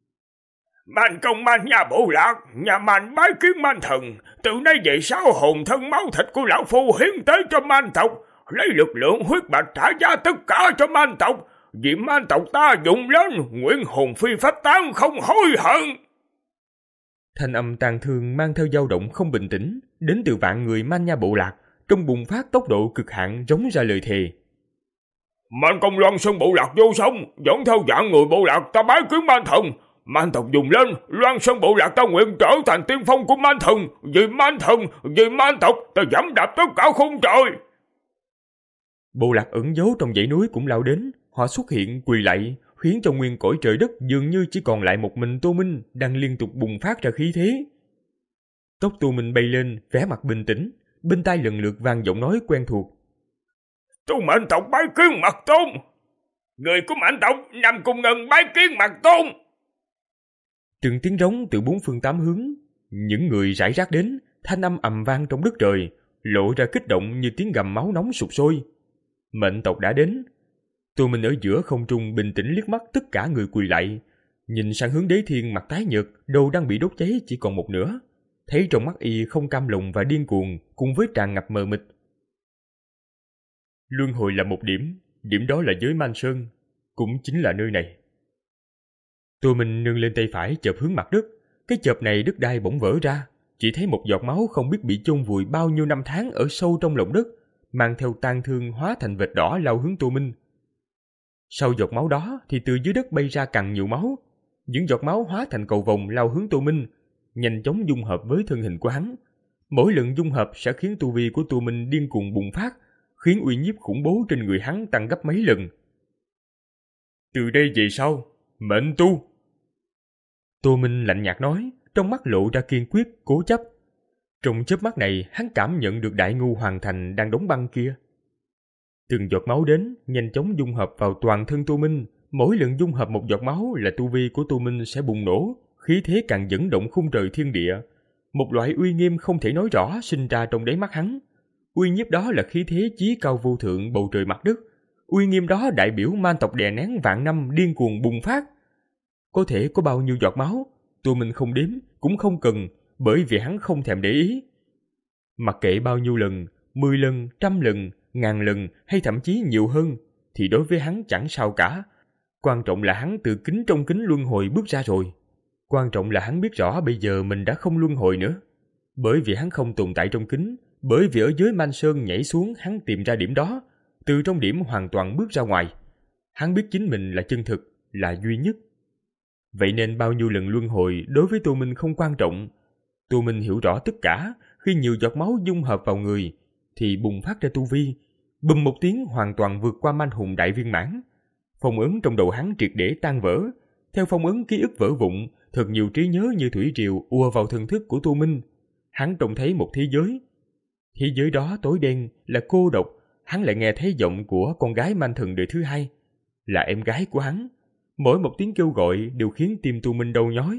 Man công man nhà bộ lạc, nhà man bái kiến man thần, từ nay về sau hồn thân máu thịt của lão phu hiến tế cho man tộc, lấy lực lượng huyết mạch trả giá tất cả cho man tộc, vì man tộc ta dùng lên nguyện hồn phi phách tán không hối hận. Thanh âm tang thương mang theo dao động không bình tĩnh, đến từ vạn người Man Nha bộ lạc, trong bùng phát tốc độ cực hạn rống ra lời thề. Man công Loan Sơn bộ lạc vô song, dẫn theo vạn người bộ lạc ta bái kiến Man thần. Man tộc dùng lên, Loan Sơn bộ lạc ta nguyện trở thành tiên phong của Man thần. Vì Man thần, vì Man tộc, ta dẫm đạp tất cả khung trời. Bộ lạc ẩn giấu trong dãy núi cũng lao đến, họ xuất hiện quỳ lạy, khiến cho nguyên cõi trời đất dường như chỉ còn lại một mình Tô Minh đang liên tục bùng phát ra khí thế. Tóc Tô Minh bay lên, vẻ mặt bình tĩnh, bên tai lần lượt vang giọng nói quen thuộc. Tu mệnh tộc bái kiến Mật Tôn. Người của mãnh tộc nằm cùng ngần bái kiến Mật Tôn. Từng tiếng rống từ bốn phương tám hướng, những người rải rác đến, thanh âm ầm vang trong đất trời, lộ ra kích động như tiếng gầm máu nóng sục sôi. Mệnh tộc đã đến. Tô Minh ở giữa không trung bình tĩnh liếc mắt tất cả người quỳ lạy, nhìn sang hướng Đế Thiên mặt tái nhợt, đầu đang bị đốt cháy chỉ còn một nửa, thấy trong mắt y không cam lòng và điên cuồng cùng với tràn ngập mờ mịt. Luân hồi là một điểm, điểm đó là giới Man Sơn, cũng chính là nơi này. Tô Minh nâng lên tay phải chợp hướng mặt đất, cái chợp này đất đai bỗng vỡ ra, chỉ thấy một giọt máu không biết bị chôn vùi bao nhiêu năm tháng ở sâu trong lòng đất, mang theo tang thương hóa thành vệt đỏ lao hướng Tô Minh. Sau giọt máu đó thì từ dưới đất bay ra càng nhiều máu, những giọt máu hóa thành cầu vồng lao hướng Tô Minh, nhanh chóng dung hợp với thân hình của hắn. Mỗi lần dung hợp sẽ khiến tu vi của Tô Minh điên cuồng bùng phát, khiến uy nhiếp khủng bố trên người hắn tăng gấp mấy lần. Từ đây về sau, mệnh tu. Tô Minh lạnh nhạt nói, trong mắt lộ ra kiên quyết, cố chấp. Trong chớp mắt này, hắn cảm nhận được đại ngu hoàng thành đang đóng băng kia. Từng giọt máu đến, nhanh chóng dung hợp vào toàn thân Tô Minh. Mỗi lần dung hợp một giọt máu là tu vi của Tô Minh sẽ bùng nổ, khí thế càng dẫn động khung trời thiên địa. Một loại uy nghiêm không thể nói rõ sinh ra trong đáy mắt hắn. Uy nhiếp đó là khí thế chí cao vô thượng bầu trời mặt đất. Uy nghiêm đó đại biểu Man tộc đè nén vạn năm điên cuồng bùng phát. Có thể có bao nhiêu giọt máu, Tô Minh không đếm, cũng không cần, bởi vì hắn không thèm để ý. Mặc kệ bao nhiêu lần, mười lần, trăm lần, ngàn lần hay thậm chí nhiều hơn, thì đối với hắn chẳng sao cả. Quan trọng là hắn từ kính trong kính luân hồi bước ra rồi. Quan trọng là hắn biết rõ bây giờ mình đã không luân hồi nữa. Bởi vì hắn không tồn tại trong kính, bởi vì ở dưới Man Sơn nhảy xuống hắn tìm ra điểm đó, từ trong điểm hoàn toàn bước ra ngoài. Hắn biết chính mình là chân thực, là duy nhất. Vậy nên bao nhiêu lần luân hồi đối với Tô Minh không quan trọng. Tô Minh hiểu rõ tất cả, khi nhiều giọt máu dung hợp vào người, thì bùng phát ra tu vi, bùm một tiếng hoàn toàn vượt qua man hùng đại viên mãn. Phong ấn trong đầu hắn triệt để tan vỡ, theo phong ấn ký ức vỡ vụn, thật nhiều trí nhớ như thủy triều ùa vào thần thức của Tô Minh. Hắn trông thấy một thế giới. Thế giới đó tối đen, là cô độc, hắn lại nghe thấy giọng của con gái man thần đời thứ hai, là em gái của hắn. Mỗi một tiếng kêu gọi đều khiến tim Tô Minh đau nhói.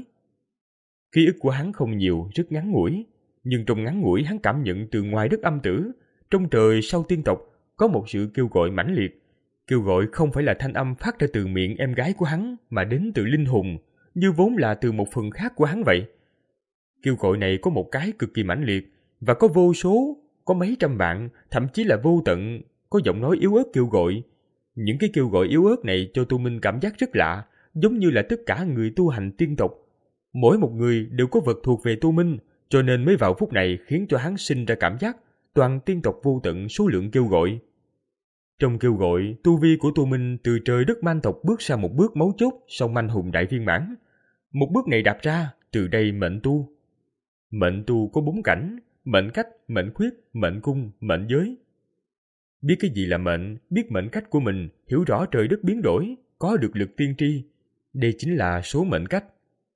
Ký ức của hắn không nhiều, rất ngắn ngủi, nhưng trong ngắn ngủi hắn cảm nhận từ ngoài đất âm tử, trong trời sau tiên tộc có một sự kêu gọi mãnh liệt. Kêu gọi không phải là thanh âm phát ra từ miệng em gái của hắn, mà đến từ linh hồn, như vốn là từ một phần khác của hắn vậy. Kêu gọi này có một cái cực kỳ mãnh liệt, và có vô số, có mấy trăm vạn, thậm chí là vô tận, có giọng nói yếu ớt kêu gọi. Những cái kêu gọi yếu ớt này cho Tô Minh cảm giác rất lạ, giống như là tất cả người tu hành tiên tộc. Mỗi một người đều có vật thuộc về Tô Minh, cho nên mới vào phút này khiến cho hắn sinh ra cảm giác toàn tiên tộc vô tận số lượng kêu gọi. Trong kêu gọi, tu vi của Tô Minh từ trời đất man tộc bước ra một bước mấu chốt sau manh hùng đại viên mãn. Một bước này đạp ra, từ đây mệnh tu. Mệnh tu có bốn cảnh: mệnh cách, mệnh khuyết, mệnh cung, mệnh giới. Biết cái gì là mệnh, biết mệnh cách của mình, hiểu rõ trời đất biến đổi, có được lực tiên tri. Đây chính là số mệnh cách.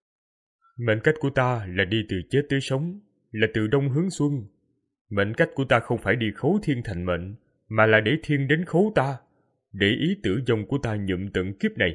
Mệnh cách của ta là đi từ chết tới sống, là từ đông hướng xuân. Mệnh cách của ta không phải đi khấu thiên thành mệnh, mà là để thiên đến khấu ta, để ý tử vong của ta nhuộm tận kiếp này.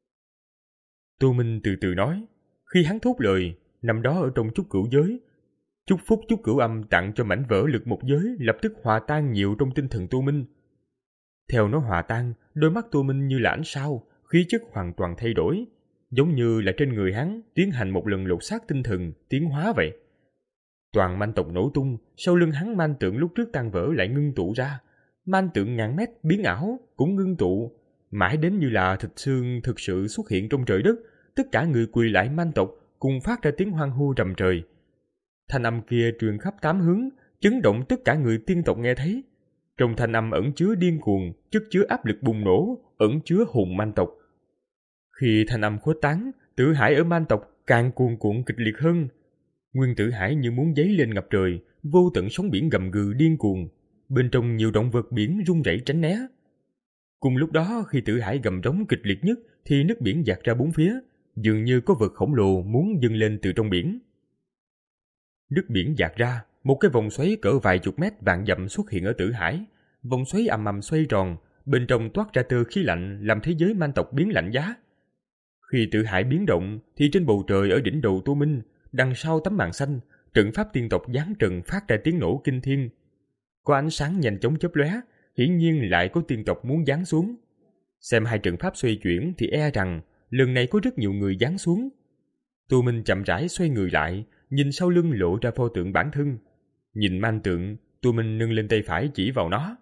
Tô Minh từ từ nói, khi hắn thốt lời, nằm đó ở trong chúc cửu giới. Chúc phúc chúc cửu âm tặng cho mảnh vỡ lực một giới lập tức hòa tan nhiều trong tinh thần Tô Minh. Theo nó hòa tan, đôi mắt Tô Minh như là ánh sao, khí chất hoàn toàn thay đổi, giống như là trên người hắn tiến hành một lần lột xác tinh thần, tiến hóa vậy. Toàn man tộc nổ tung, sau lưng hắn man tượng lúc trước tan vỡ lại ngưng tụ ra. Man tượng ngàn mét biến ảo cũng ngưng tụ, mãi đến như là thịt xương thực sự xuất hiện trong trời đất. Tất cả người quỳ lại man tộc cùng phát ra tiếng hoan hô trầm trời. Thanh âm kia truyền khắp tám hướng, chấn động tất cả người tiên tộc nghe thấy. Trong thanh âm ẩn chứa điên cuồng, chất chứa áp lực bùng nổ, ẩn chứa hồn man tộc. Khi thanh âm khuếch tán, tử hải ở man tộc càng cuồn cuộn kịch liệt hơn. Nguyên tử hải như muốn dấy lên ngập trời, vô tận sóng biển gầm gừ điên cuồng. Bên trong nhiều động vật biển rung rẩy tránh né. Cùng lúc đó, khi tử hải gầm rống kịch liệt nhất, thì nước biển dạt ra bốn phía, dường như có vật khổng lồ muốn dâng lên từ trong biển. Nước biển dạt ra, một cái vòng xoáy cỡ vài chục mét vạn dặm xuất hiện ở tử hải. Vòng xoáy ầm ầm xoay tròn, bên trong toát ra tơ khí lạnh làm thế giới man tộc biến lạnh giá. Khi tử hải biến động, thì trên bầu trời ở đỉnh đầu Tô Minh, đằng sau tấm màn xanh, trận pháp tiên tộc giáng trần phát ra tiếng nổ kinh thiên. Có ánh sáng nhanh chóng chớp lóe, hiển nhiên lại có tiên tộc muốn giáng xuống. Xem hai trận pháp xoay chuyển thì e rằng lần này có rất nhiều người giáng xuống. Tô Minh chậm rãi xoay người lại, nhìn sau lưng lộ ra pho tượng bản thân. Nhìn man tượng, Tô Minh nâng lên tay phải chỉ vào nó.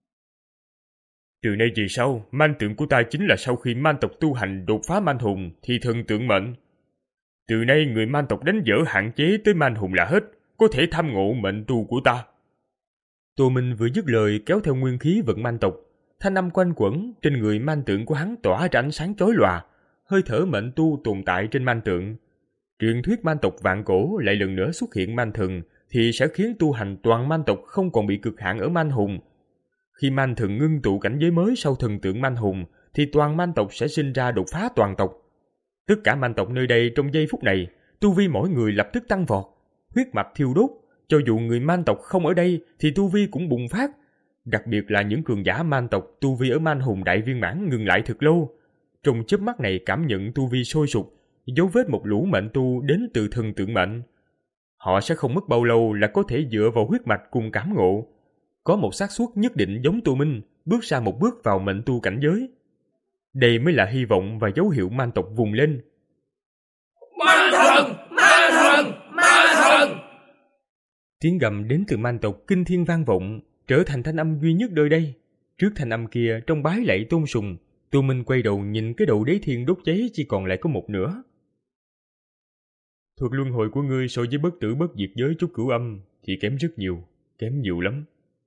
Từ nay về sau, man tượng của ta chính là sau khi man tộc tu hành đột phá man hùng thì thần tượng mệnh. Từ nay người man tộc đánh dỡ hạn chế tới man hùng là hết, có thể tham ngộ mệnh tu của ta. Tô Minh vừa dứt lời kéo theo nguyên khí vận man tộc, thanh âm quanh quẩn trên người man tượng của hắn tỏa ra ánh sáng chói lòa, hơi thở mệnh tu tồn tại trên man tượng. Truyền thuyết man tộc vạn cổ lại lần nữa xuất hiện man thần thì sẽ khiến tu hành toàn man tộc không còn bị cực hạn ở man hùng. Khi man thần ngưng tụ cảnh giới mới sau thần tượng man hùng thì toàn man tộc sẽ sinh ra đột phá toàn tộc. Tất cả man tộc nơi đây trong giây phút này, tu vi mỗi người lập tức tăng vọt, huyết mạch thiêu đốt, cho dù người man tộc không ở đây thì tu vi cũng bùng phát. Đặc biệt là những cường giả man tộc tu vi ở man hùng đại viên mãn ngừng lại thật lâu. Trong chớp mắt này cảm nhận tu vi sôi sục, dấu vết một lũ mệnh tu đến từ thần tượng mệnh. Họ sẽ không mất bao lâu là có thể dựa vào huyết mạch cùng cảm ngộ. Có một xác suất nhất định giống Tô Minh, bước ra một bước vào mệnh tu cảnh giới. Đây mới là hy vọng và dấu hiệu man tộc vùng lên. Man thần! Man thần! Man thần! Tiếng gầm đến từ man tộc kinh thiên vang vọng, trở thành thanh âm duy nhất nơi đây. Trước thanh âm kia, trong bái lạy tôn sùng, Tô Minh quay đầu nhìn cái đầu đế thiên đốt cháy chỉ còn lại có một nửa. Thuật luân hồi của ngươi so với bất tử bất diệt giới trúc cửu âm thì kém rất nhiều, kém nhiều lắm.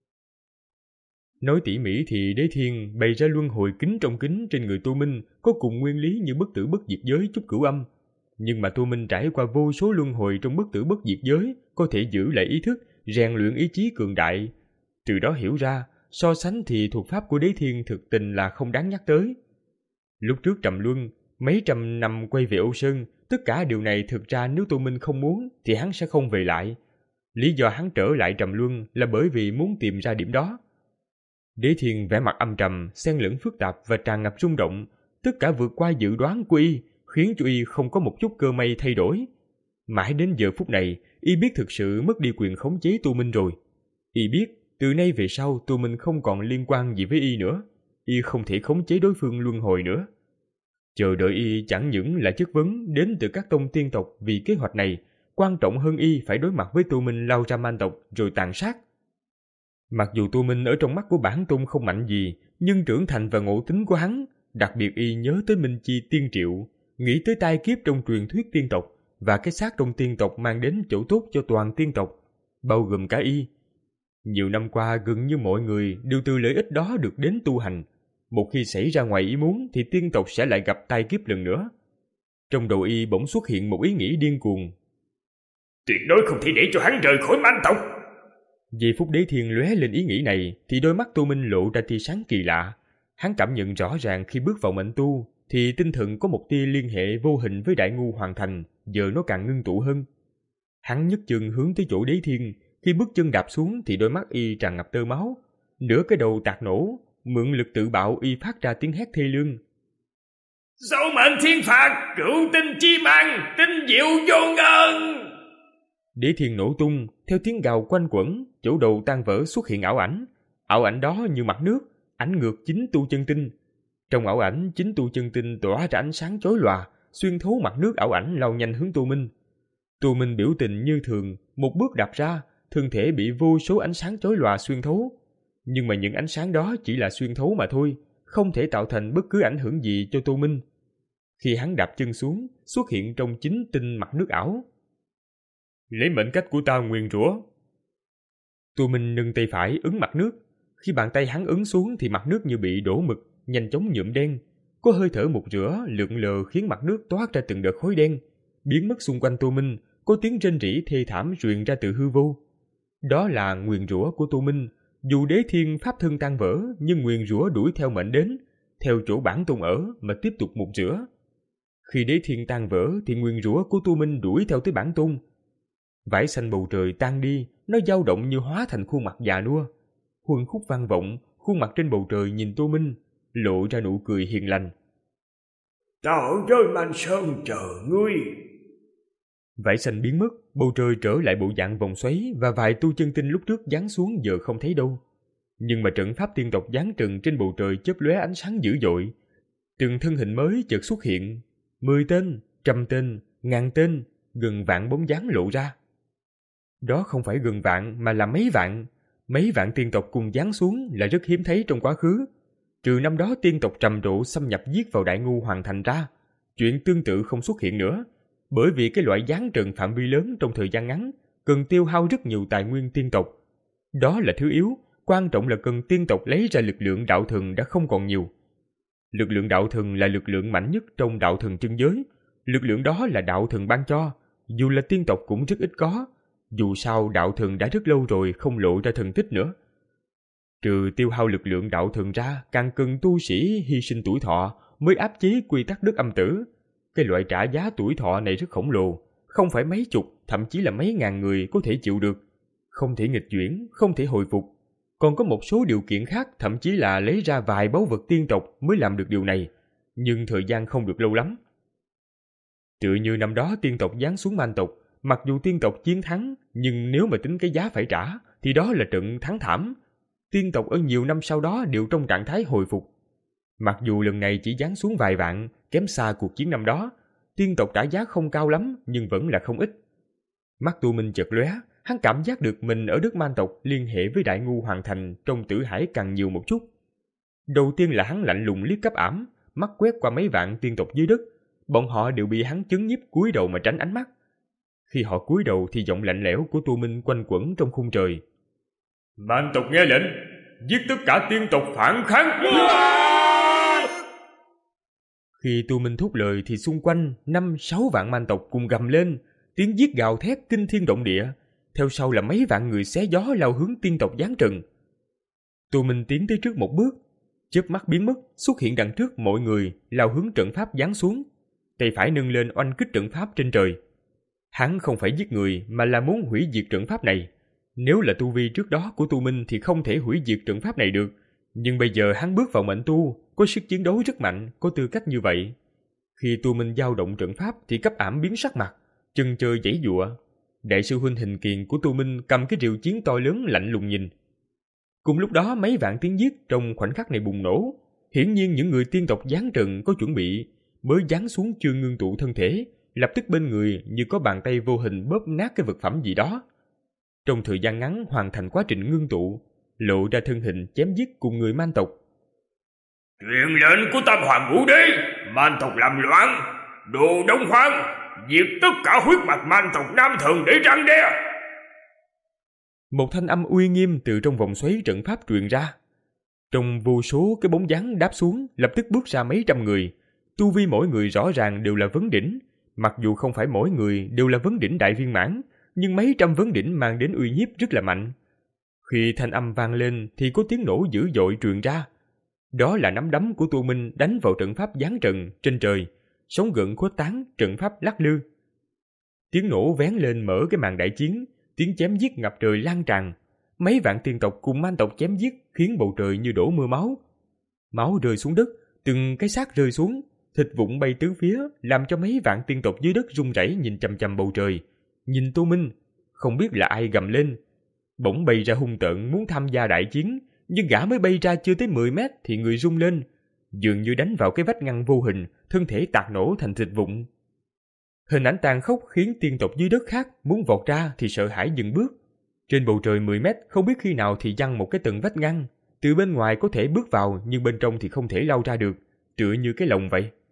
Nói tỉ mỉ thì đế thiên bày ra luân hồi kính trong kính trên người Tô Minh có cùng nguyên lý như bất tử bất diệt giới trúc cửu âm. Nhưng mà Tô Minh trải qua vô số luân hồi trong bất tử bất diệt giới, có thể giữ lại ý thức, rèn luyện ý chí cường đại. Từ đó hiểu ra, so sánh thì thuật pháp của đế thiên thực tình là không đáng nhắc tới. Lúc trước trầm luân, mấy trăm năm quay về Âu Sơn, tất cả điều này thực ra nếu Tô Minh không muốn thì hắn sẽ không về lại. Lý do hắn trở lại trầm luân là bởi vì muốn tìm ra điểm đó. Đế thiên vẻ mặt âm trầm, xen lẫn phức tạp và tràn ngập rung động, tất cả vượt qua dự đoán của y, khiến cho y không có một chút cơ may thay đổi. Mãi đến giờ phút này, y biết thực sự mất đi quyền khống chế Tô Minh rồi. Y biết, từ nay về sau Tô Minh không còn liên quan gì với y nữa. Y không thể khống chế đối phương luân hồi nữa. Chờ đợi y chẳng những là chất vấn đến từ các tông tiên tộc vì kế hoạch này, quan trọng hơn y phải đối mặt với Tô Minh lao ra man tộc rồi tàn sát. Mặc dù Tô Minh ở trong mắt của bản tôn không mạnh gì, nhưng trưởng thành và ngộ tính của hắn, đặc biệt y nhớ tới Minh Chi tiên triệu, nghĩ tới tai kiếp trong truyền thuyết tiên tộc và cái xác trong tiên tộc mang đến chỗ tốt cho toàn tiên tộc, bao gồm cả y. Nhiều năm qua gần như mọi người đều từ lợi ích đó được đến tu hành. Một khi xảy ra ngoài ý muốn thì tiên tộc sẽ lại gặp tai kiếp lần nữa. Trong đầu y bỗng xuất hiện một ý nghĩ điên cuồng. Tuyệt đối không thể để cho hắn rời khỏi man tộc. Giây phút đế thiên lóe lên ý nghĩ này thì đôi mắt Tô Minh lộ ra tia sáng kỳ lạ. Hắn cảm nhận rõ ràng khi bước vào mệnh tu thì tinh thần có một tia liên hệ vô hình với Đại Ngu Hoàng Thành, giờ nó càng ngưng tụ hơn. Hắn nhấc chân hướng tới chỗ đế thiên, khi bước chân đạp xuống thì đôi mắt y tràn ngập tơ máu, nửa cái đầu tạc nổ, mượn lực tự bạo y phát ra tiếng hét thê lương. Số mệnh thiên phạt, cửu tinh chi mang, tinh diệu vô ngân. Đế thiên nổ tung, theo tiếng gào quanh quẩn, chỗ đầu tan vỡ xuất hiện ảo ảnh. Ảo ảnh đó như mặt nước, ảnh ngược chính tu chân tinh. Trong ảo ảnh, chính tu chân tinh tỏa ra ánh sáng chói lòa, xuyên thấu mặt nước ảo ảnh lao nhanh hướng Tô Minh. Tô Minh biểu tình như thường, một bước đạp ra, thân thể bị vô số ánh sáng chói lòa xuyên thấu. Nhưng mà những ánh sáng đó chỉ là xuyên thấu mà thôi, không thể tạo thành bất cứ ảnh hưởng gì cho Tô Minh. Khi hắn đạp chân xuống, xuất hiện trong chính tinh mặt nước ảo. Lấy mệnh cách của ta nguyền rủa. Tô Minh nâng tay phải ấn mặt nước. Khi bàn tay hắn ấn xuống thì mặt nước như bị đổ mực, nhanh chóng nhuộm đen. Có hơi thở một rửa lượn lờ khiến mặt nước toát ra từng đợt khói đen, biến mất xung quanh Tô Minh. Có tiếng rên rỉ thê thảm truyền ra từ hư vô. Đó là nguyền rủa của Tô Minh. Dù đế thiên pháp thân tan vỡ, nhưng nguyền rủa đuổi theo mệnh đến, theo chỗ bản tôn ở mà tiếp tục một rửa. Khi đế thiên tan vỡ thì nguyền rủa của Tô Minh đuổi theo tới bản tôn. Vải xanh bầu trời tan đi, nó dao động như hóa thành khuôn mặt già nua. Huân khúc vang vọng, khuôn mặt trên bầu trời nhìn Tô Minh, lộ ra nụ cười hiền lành. Ta ở dưới Man Sơn chờ ngươi. Vải xanh biến mất, bầu trời trở lại bộ dạng vòng xoáy và vài tu chân tinh lúc trước giáng xuống giờ không thấy đâu. Nhưng mà trận pháp tiên tộc giáng trần trên bầu trời chớp lóe ánh sáng dữ dội. Từng thân hình mới chợt xuất hiện, mười tên, trăm tên, ngàn tên, gần vạn bóng dáng lộ ra. Đó không phải gần vạn mà là mấy vạn. Mấy vạn tiên tộc cùng giáng xuống là rất hiếm thấy trong quá khứ. Trừ năm đó tiên tộc trầm trộ xâm nhập giết vào Đại Ngu Hoàng Thành ra, chuyện tương tự không xuất hiện nữa. Bởi vì cái loại giáng trần phạm vi lớn trong thời gian ngắn cần tiêu hao rất nhiều tài nguyên tiên tộc. Đó là thứ yếu, quan trọng là cần tiên tộc lấy ra lực lượng đạo thần đã không còn nhiều. Lực lượng đạo thần là lực lượng mạnh nhất trong đạo thần chân giới. Lực lượng đó là đạo thần ban cho, dù là tiên tộc cũng rất ít có. Dù sao đạo thần đã rất lâu rồi không lộ ra thần tích nữa. Trừ tiêu hao lực lượng đạo thần ra, càng cần tu sĩ hy sinh tuổi thọ mới áp chế quy tắc đất âm tử. Cái loại trả giá tuổi thọ này rất khổng lồ, không phải mấy chục, thậm chí là mấy ngàn người có thể chịu được. Không thể nghịch chuyển, không thể hồi phục. Còn có một số điều kiện khác, thậm chí là lấy ra vài báu vật tiên tộc mới làm được điều này. Nhưng thời gian không được lâu lắm. Tựa như năm đó tiên tộc giáng xuống Man tộc, mặc dù tiên tộc chiến thắng, nhưng nếu mà tính cái giá phải trả, thì đó là trận thắng thảm. Tiên tộc ở nhiều năm sau đó đều trong trạng thái hồi phục. Mặc dù lần này chỉ giáng xuống vài vạn, kém xa cuộc chiến năm đó, tiên tộc trả giá không cao lắm nhưng vẫn là không ít. Mắt Tô Minh chợt lóe, hắn cảm giác được mình ở đất Man tộc liên hệ với Đại Ngu Hoàng Thành trong tử hải càng nhiều một chút. Đầu tiên là hắn lạnh lùng liếc cấp ảm, mắt quét qua mấy vạn tiên tộc dưới đất, bọn họ đều bị hắn chấn nhiếp cúi đầu mà tránh ánh mắt. Khi họ cúi đầu thì giọng lạnh lẽo của Tô Minh quanh quẩn trong khung trời. Man tộc nghe lệnh, giết tất cả tiên tộc phản kháng. Khi Tô Minh thốt lời thì xung quanh năm sáu vạn man tộc cùng gầm lên, tiếng giết gào thét kinh thiên động địa. Theo sau là mấy vạn người xé gió lao hướng tiên tộc giáng trần. Tô Minh tiến tới trước một bước, chớp mắt biến mất, xuất hiện đằng trước mọi người, lao hướng trận pháp giáng xuống. Tay phải nâng lên oanh kích trận pháp trên trời. Hắn không phải giết người mà là muốn hủy diệt trận pháp này. Nếu là tu vi trước đó của Tô Minh thì không thể hủy diệt trận pháp này được. Nhưng bây giờ hắn bước vào mệnh tu, có sức chiến đấu rất mạnh, có tư cách như vậy. Khi Tô Minh dao động trận pháp thì cấp ảm biến sắc mặt, chân chơi giãy giụa. Đại sư huynh Hình Kiền của Tô Minh cầm cái rìu chiến to lớn lạnh lùng nhìn. Cùng lúc đó mấy vạn tiếng giết trong khoảnh khắc này bùng nổ. Hiển nhiên những người tiên tộc giáng trần có chuẩn bị, mới giáng xuống chưa ngưng tụ thân thể, lập tức bên người như có bàn tay vô hình bóp nát cái vật phẩm gì đó. Trong thời gian ngắn hoàn thành quá trình ngưng tụ, lộ ra thân hình chém giết cùng người man tộc. Truyền lệnh của Tam Hoàng Ngũ Đế, man tộc làm loạn, đồ Đông Hoang, diệt tất cả huyết mạch man tộc Nam Thần để răn đe. Một thanh âm uy nghiêm từ trong vòng xoáy trận pháp truyền ra. Trong vô số cái bóng dáng đáp xuống, lập tức bước ra mấy trăm người. Tu vi mỗi người rõ ràng đều là vấn đỉnh. Mặc dù không phải mỗi người đều là vấn đỉnh đại viên mãn, nhưng mấy trăm vấn đỉnh mang đến uy hiếp rất là mạnh. Khi thanh âm vang lên thì có tiếng nổ dữ dội truyền ra. Đó là nắm đấm của Tô Minh đánh vào trận pháp giáng trần trên trời, sóng gợn khuếch tán, trận pháp lắc lư. Tiếng nổ vén lên mở cái màn đại chiến, tiếng chém giết ngập trời lan tràn. Mấy vạn tiên tộc cùng man tộc chém giết khiến bầu trời như đổ mưa máu. Máu rơi xuống đất, từng cái xác rơi xuống, thịt vụn bay tứ phía, làm cho mấy vạn tiên tộc dưới đất run rẩy nhìn chằm chằm bầu trời. Nhìn Tô Minh, không biết là ai gầm lên. Bỗng bay ra hung tợn muốn tham gia đại chiến, nhưng gã mới bay ra chưa tới mười mét thì người rung lên, dường như đánh vào cái vách ngăn vô hình, thân thể tạc nổ thành thịt vụn. Hình ảnh tàn khốc khiến tiên tộc dưới đất khác muốn vọt ra thì sợ hãi dừng bước. Trên bầu trời mười mét không biết khi nào thì giăng một cái tầng vách ngăn, từ bên ngoài có thể bước vào nhưng bên trong thì không thể lao ra được, tựa như cái lồng vậy.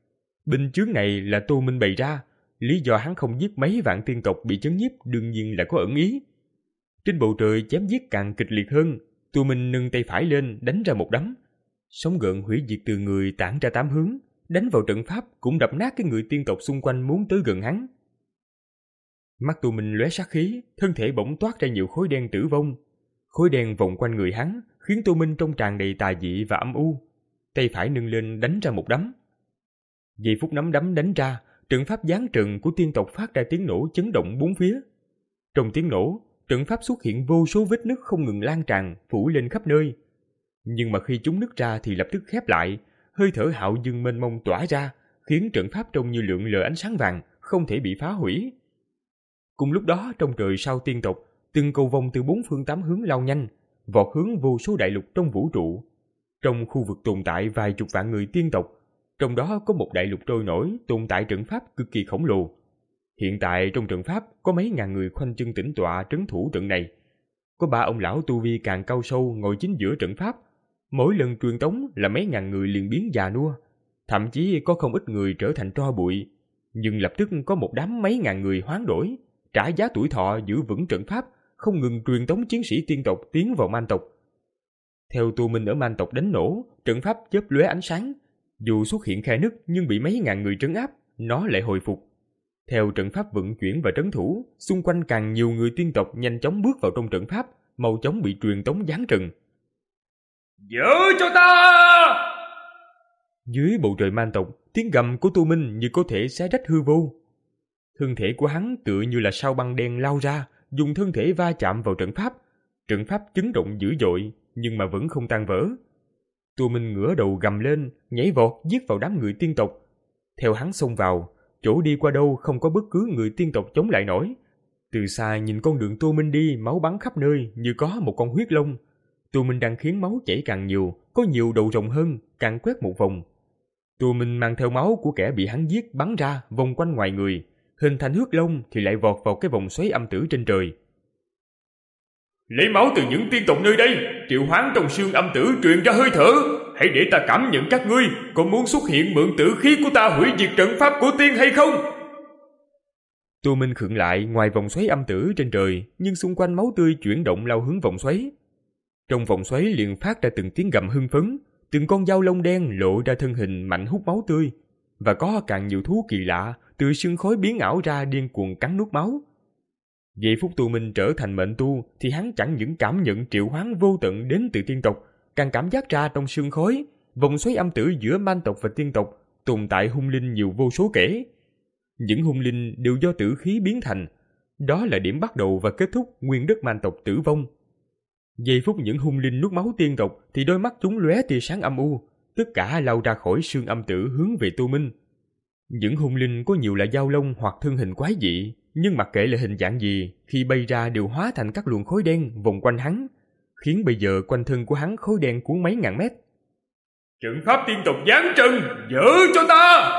Binh chướng này là Tô Minh bày ra, lý do hắn không giết mấy vạn tiên tộc bị chấn nhiếp đương nhiên là có ẩn ý. Trên bầu trời chém giết càng kịch liệt hơn, Tô Minh nâng tay phải lên đánh ra một đấm. Sóng gợn hủy diệt từ người tản ra tám hướng, đánh vào trận pháp cũng đập nát cái người tiên tộc xung quanh muốn tới gần hắn. Mắt Tô Minh lóe sát khí, thân thể bỗng toát ra nhiều khối đen tử vong. Khối đen vòng quanh người hắn, khiến Tô Minh trông tràn đầy tà dị và âm u. Tay phải nâng lên đánh ra một đấm. Giây phút nắm đấm đánh ra, trận pháp giáng trần của tiên tộc phát ra tiếng nổ chấn động bốn phía. Trong tiếng nổ, trận pháp xuất hiện vô số vết nứt không ngừng lan tràn, phủ lên khắp nơi. Nhưng mà khi chúng nứt ra thì lập tức khép lại, hơi thở hạo dương mênh mông tỏa ra, khiến trận pháp trông như lượn lờ ánh sáng vàng, không thể bị phá hủy. Cùng lúc đó, trong trời sao tiên tộc, từng cầu vồng từ bốn phương tám hướng lao nhanh, vọt hướng vô số đại lục trong vũ trụ. Trong khu vực tồn tại vài chục vạn người tiên tộc, trong đó có một đại lục trôi nổi tồn tại trận pháp cực kỳ khổng lồ. Hiện tại trong trận pháp có mấy ngàn người khoanh chân tĩnh tọa trấn thủ trận này. Có ba ông lão tu vi càng cao sâu ngồi chính giữa trận pháp. Mỗi lần truyền tống là mấy ngàn người liền biến già nua, thậm chí có không ít người trở thành tro bụi. Nhưng lập tức có một đám mấy ngàn người hoán đổi, trả giá tuổi thọ giữ vững trận pháp, không ngừng truyền tống chiến sĩ tiên tộc tiến vào man tộc. Theo Tô Minh ở man tộc đánh nổ, trận pháp chớp lóe ánh sáng. Dù xuất hiện khe nứt nhưng bị mấy ngàn người trấn áp, nó lại hồi phục. Theo trận pháp vận chuyển và trấn thủ, xung quanh càng nhiều người tiên tộc nhanh chóng bước vào trong trận pháp, mau chóng bị truyền tống giáng trần. Giữ cho ta! Dưới bầu trời man tộc, tiếng gầm của Tô Minh như có thể xé rách hư vô. Thân thể của hắn tựa như là sao băng đen lao ra, dùng thân thể va chạm vào trận pháp. Trận pháp chấn động dữ dội, nhưng mà vẫn không tan vỡ. Tô Minh ngửa đầu gầm lên, nhảy vọt giết vào đám người tiên tộc. Theo hắn xông vào, chỗ đi qua đâu không có bất cứ người tiên tộc chống lại nổi. Từ xa nhìn con đường Tô Minh đi, máu bắn khắp nơi như có một con huyết long. Tô Minh đang khiến máu chảy càng nhiều, có nhiều đầu rồng hơn, càng quét một vòng. Tô Minh mang theo máu của kẻ bị hắn giết bắn ra vòng quanh ngoài người, hình thành huyết long thì lại vọt vào cái vòng xoáy âm tử trên trời. Lấy máu từ những tiên tộc nơi đây, triệu hoán trong xương âm tử truyền ra hơi thở. Hãy để ta cảm nhận các ngươi có muốn xuất hiện mượn tử khí của ta hủy diệt trận pháp của tiên hay không? Tô Minh khựng lại ngoài vòng xoáy âm tử trên trời, nhưng xung quanh máu tươi chuyển động lao hướng vòng xoáy. Trong vòng xoáy liền phát ra từng tiếng gầm hưng phấn, từng con dao lông đen lộ ra thân hình mạnh hút máu tươi, và có càng nhiều thú kỳ lạ từ sương khói biến ảo ra điên cuồng cắn nuốt máu. Giây phút Tô Minh trở thành mệnh tu thì hắn chẳng những cảm nhận triệu hoán vô tận đến từ tiên tộc, càng cảm giác ra trong sương khói, vòng xoáy âm tử giữa man tộc và tiên tộc tồn tại hung linh nhiều vô số kể. Những hung linh đều do tử khí biến thành, đó là điểm bắt đầu và kết thúc nguyên đất man tộc tử vong. Giây phút những hung linh nuốt máu tiên tộc thì đôi mắt chúng lóe tia sáng âm u, tất cả lao ra khỏi sương âm tử hướng về Tô Minh. Những hung linh có nhiều là dao lông hoặc thân hình quái dị, nhưng mặc kệ là hình dạng gì, khi bay ra đều hóa thành các luồng khói đen vòng quanh hắn, khiến bây giờ quanh thân của hắn khói đen cuốn mấy ngàn mét. Trận pháp tiên tộc giáng trần, giữ cho ta!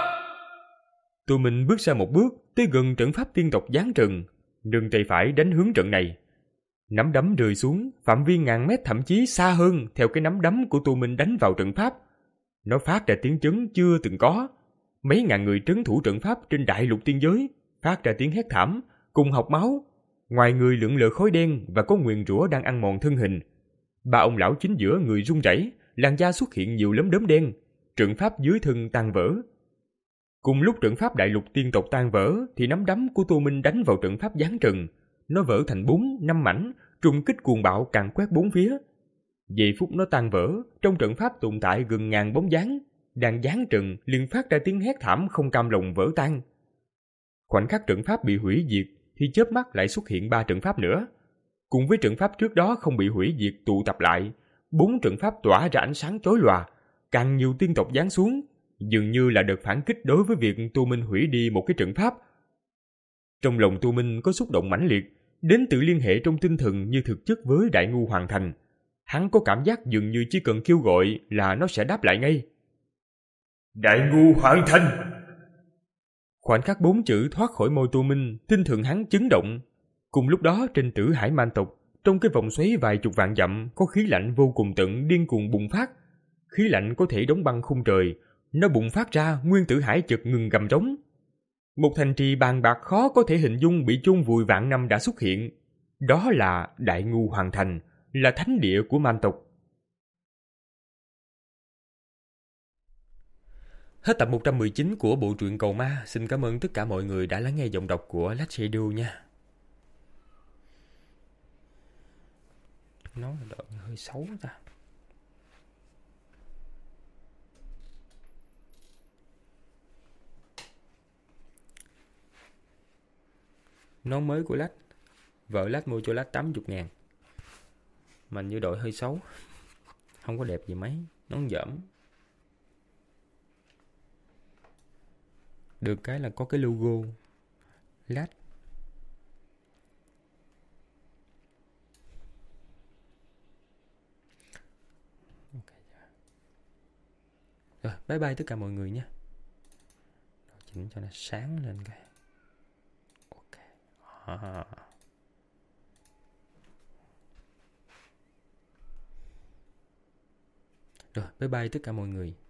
Tô Minh bước ra một bước, tới gần trận pháp tiên tộc giáng trần, nâng tay phải đánh hướng trận này. Nắm đấm rơi xuống, phạm vi ngàn mét thậm chí xa hơn theo cái nắm đấm của Tô Minh đánh vào trận pháp. Nó phát ra tiếng chấn chưa từng có. Mấy ngàn người trấn thủ trận pháp trên đại lục tiên giới phát ra tiếng hét thảm, cùng học máu. Ngoài người lượn lờ khói đen và có nguyền rủa đang ăn mòn thân hình. Ba ông lão chính giữa người run rẩy, làn da xuất hiện nhiều lấm đốm đen, trận pháp dưới thân tan vỡ. Cùng lúc trận pháp đại lục tiên tộc tan vỡ thì nắm đấm của Tô Minh đánh vào trận pháp giáng trần. Nó vỡ thành bốn, năm mảnh, trùng kích cuồng bạo càn quét bốn phía. Giây phút nó tan vỡ, trong trận pháp tồn tại gần ngàn bóng dáng, đang giáng trần liền phát ra tiếng hét thảm không cam lòng vỡ tan. Khoảnh khắc trận pháp bị hủy diệt thì chớp mắt lại xuất hiện ba trận pháp nữa. Cùng với trận pháp trước đó không bị hủy diệt tụ tập lại, bốn trận pháp tỏa ra ánh sáng chói lòa, càng nhiều tiên tộc giáng xuống, dường như là đợt phản kích đối với việc Tô Minh hủy đi một cái trận pháp. Trong lòng Tô Minh có xúc động mãnh liệt, đến tự liên hệ trong tinh thần như thực chất với Đại Ngu Hoàng Thành. Hắn có cảm giác dường như chỉ cần kêu gọi là nó sẽ đáp lại ngay. Đại Ngu Hoàng Thành! Khoảnh khắc bốn chữ thoát khỏi môi Tô Minh, tinh thần hắn chấn động. Cùng lúc đó trên Tử Hải Man tộc, trong cái vòng xoáy vài chục vạn dặm có khí lạnh vô cùng tận điên cuồng bùng phát. Khí lạnh có thể đóng băng khung trời, Nó bùng phát ra, nguyên tử hải chợt ngừng gầm trống. Một thành trì bàn bạc khó có thể hình dung bị chôn vùi vạn năm đã xuất hiện. Đó là Đại Ngu Hoàng Thành, là thánh địa của man tộc. Hết tập một trăm mười chín của bộ truyện Cầu Ma. Xin cảm ơn tất cả mọi người đã lắng nghe giọng đọc của Last Shadow nha. Nói là đoạn hơi xấu ta. Nón mới của Lách. Vợ Lách mua cho Lách tám mươi ngàn. Mình như đội hơi xấu. Không có đẹp gì mấy. Nón dởm. Được cái là có cái logo Lách. Rồi, bye bye tất cả mọi người nhé. Chỉnh cho nó sáng lên cái. Ok. À. Rồi, bye bye tất cả mọi người.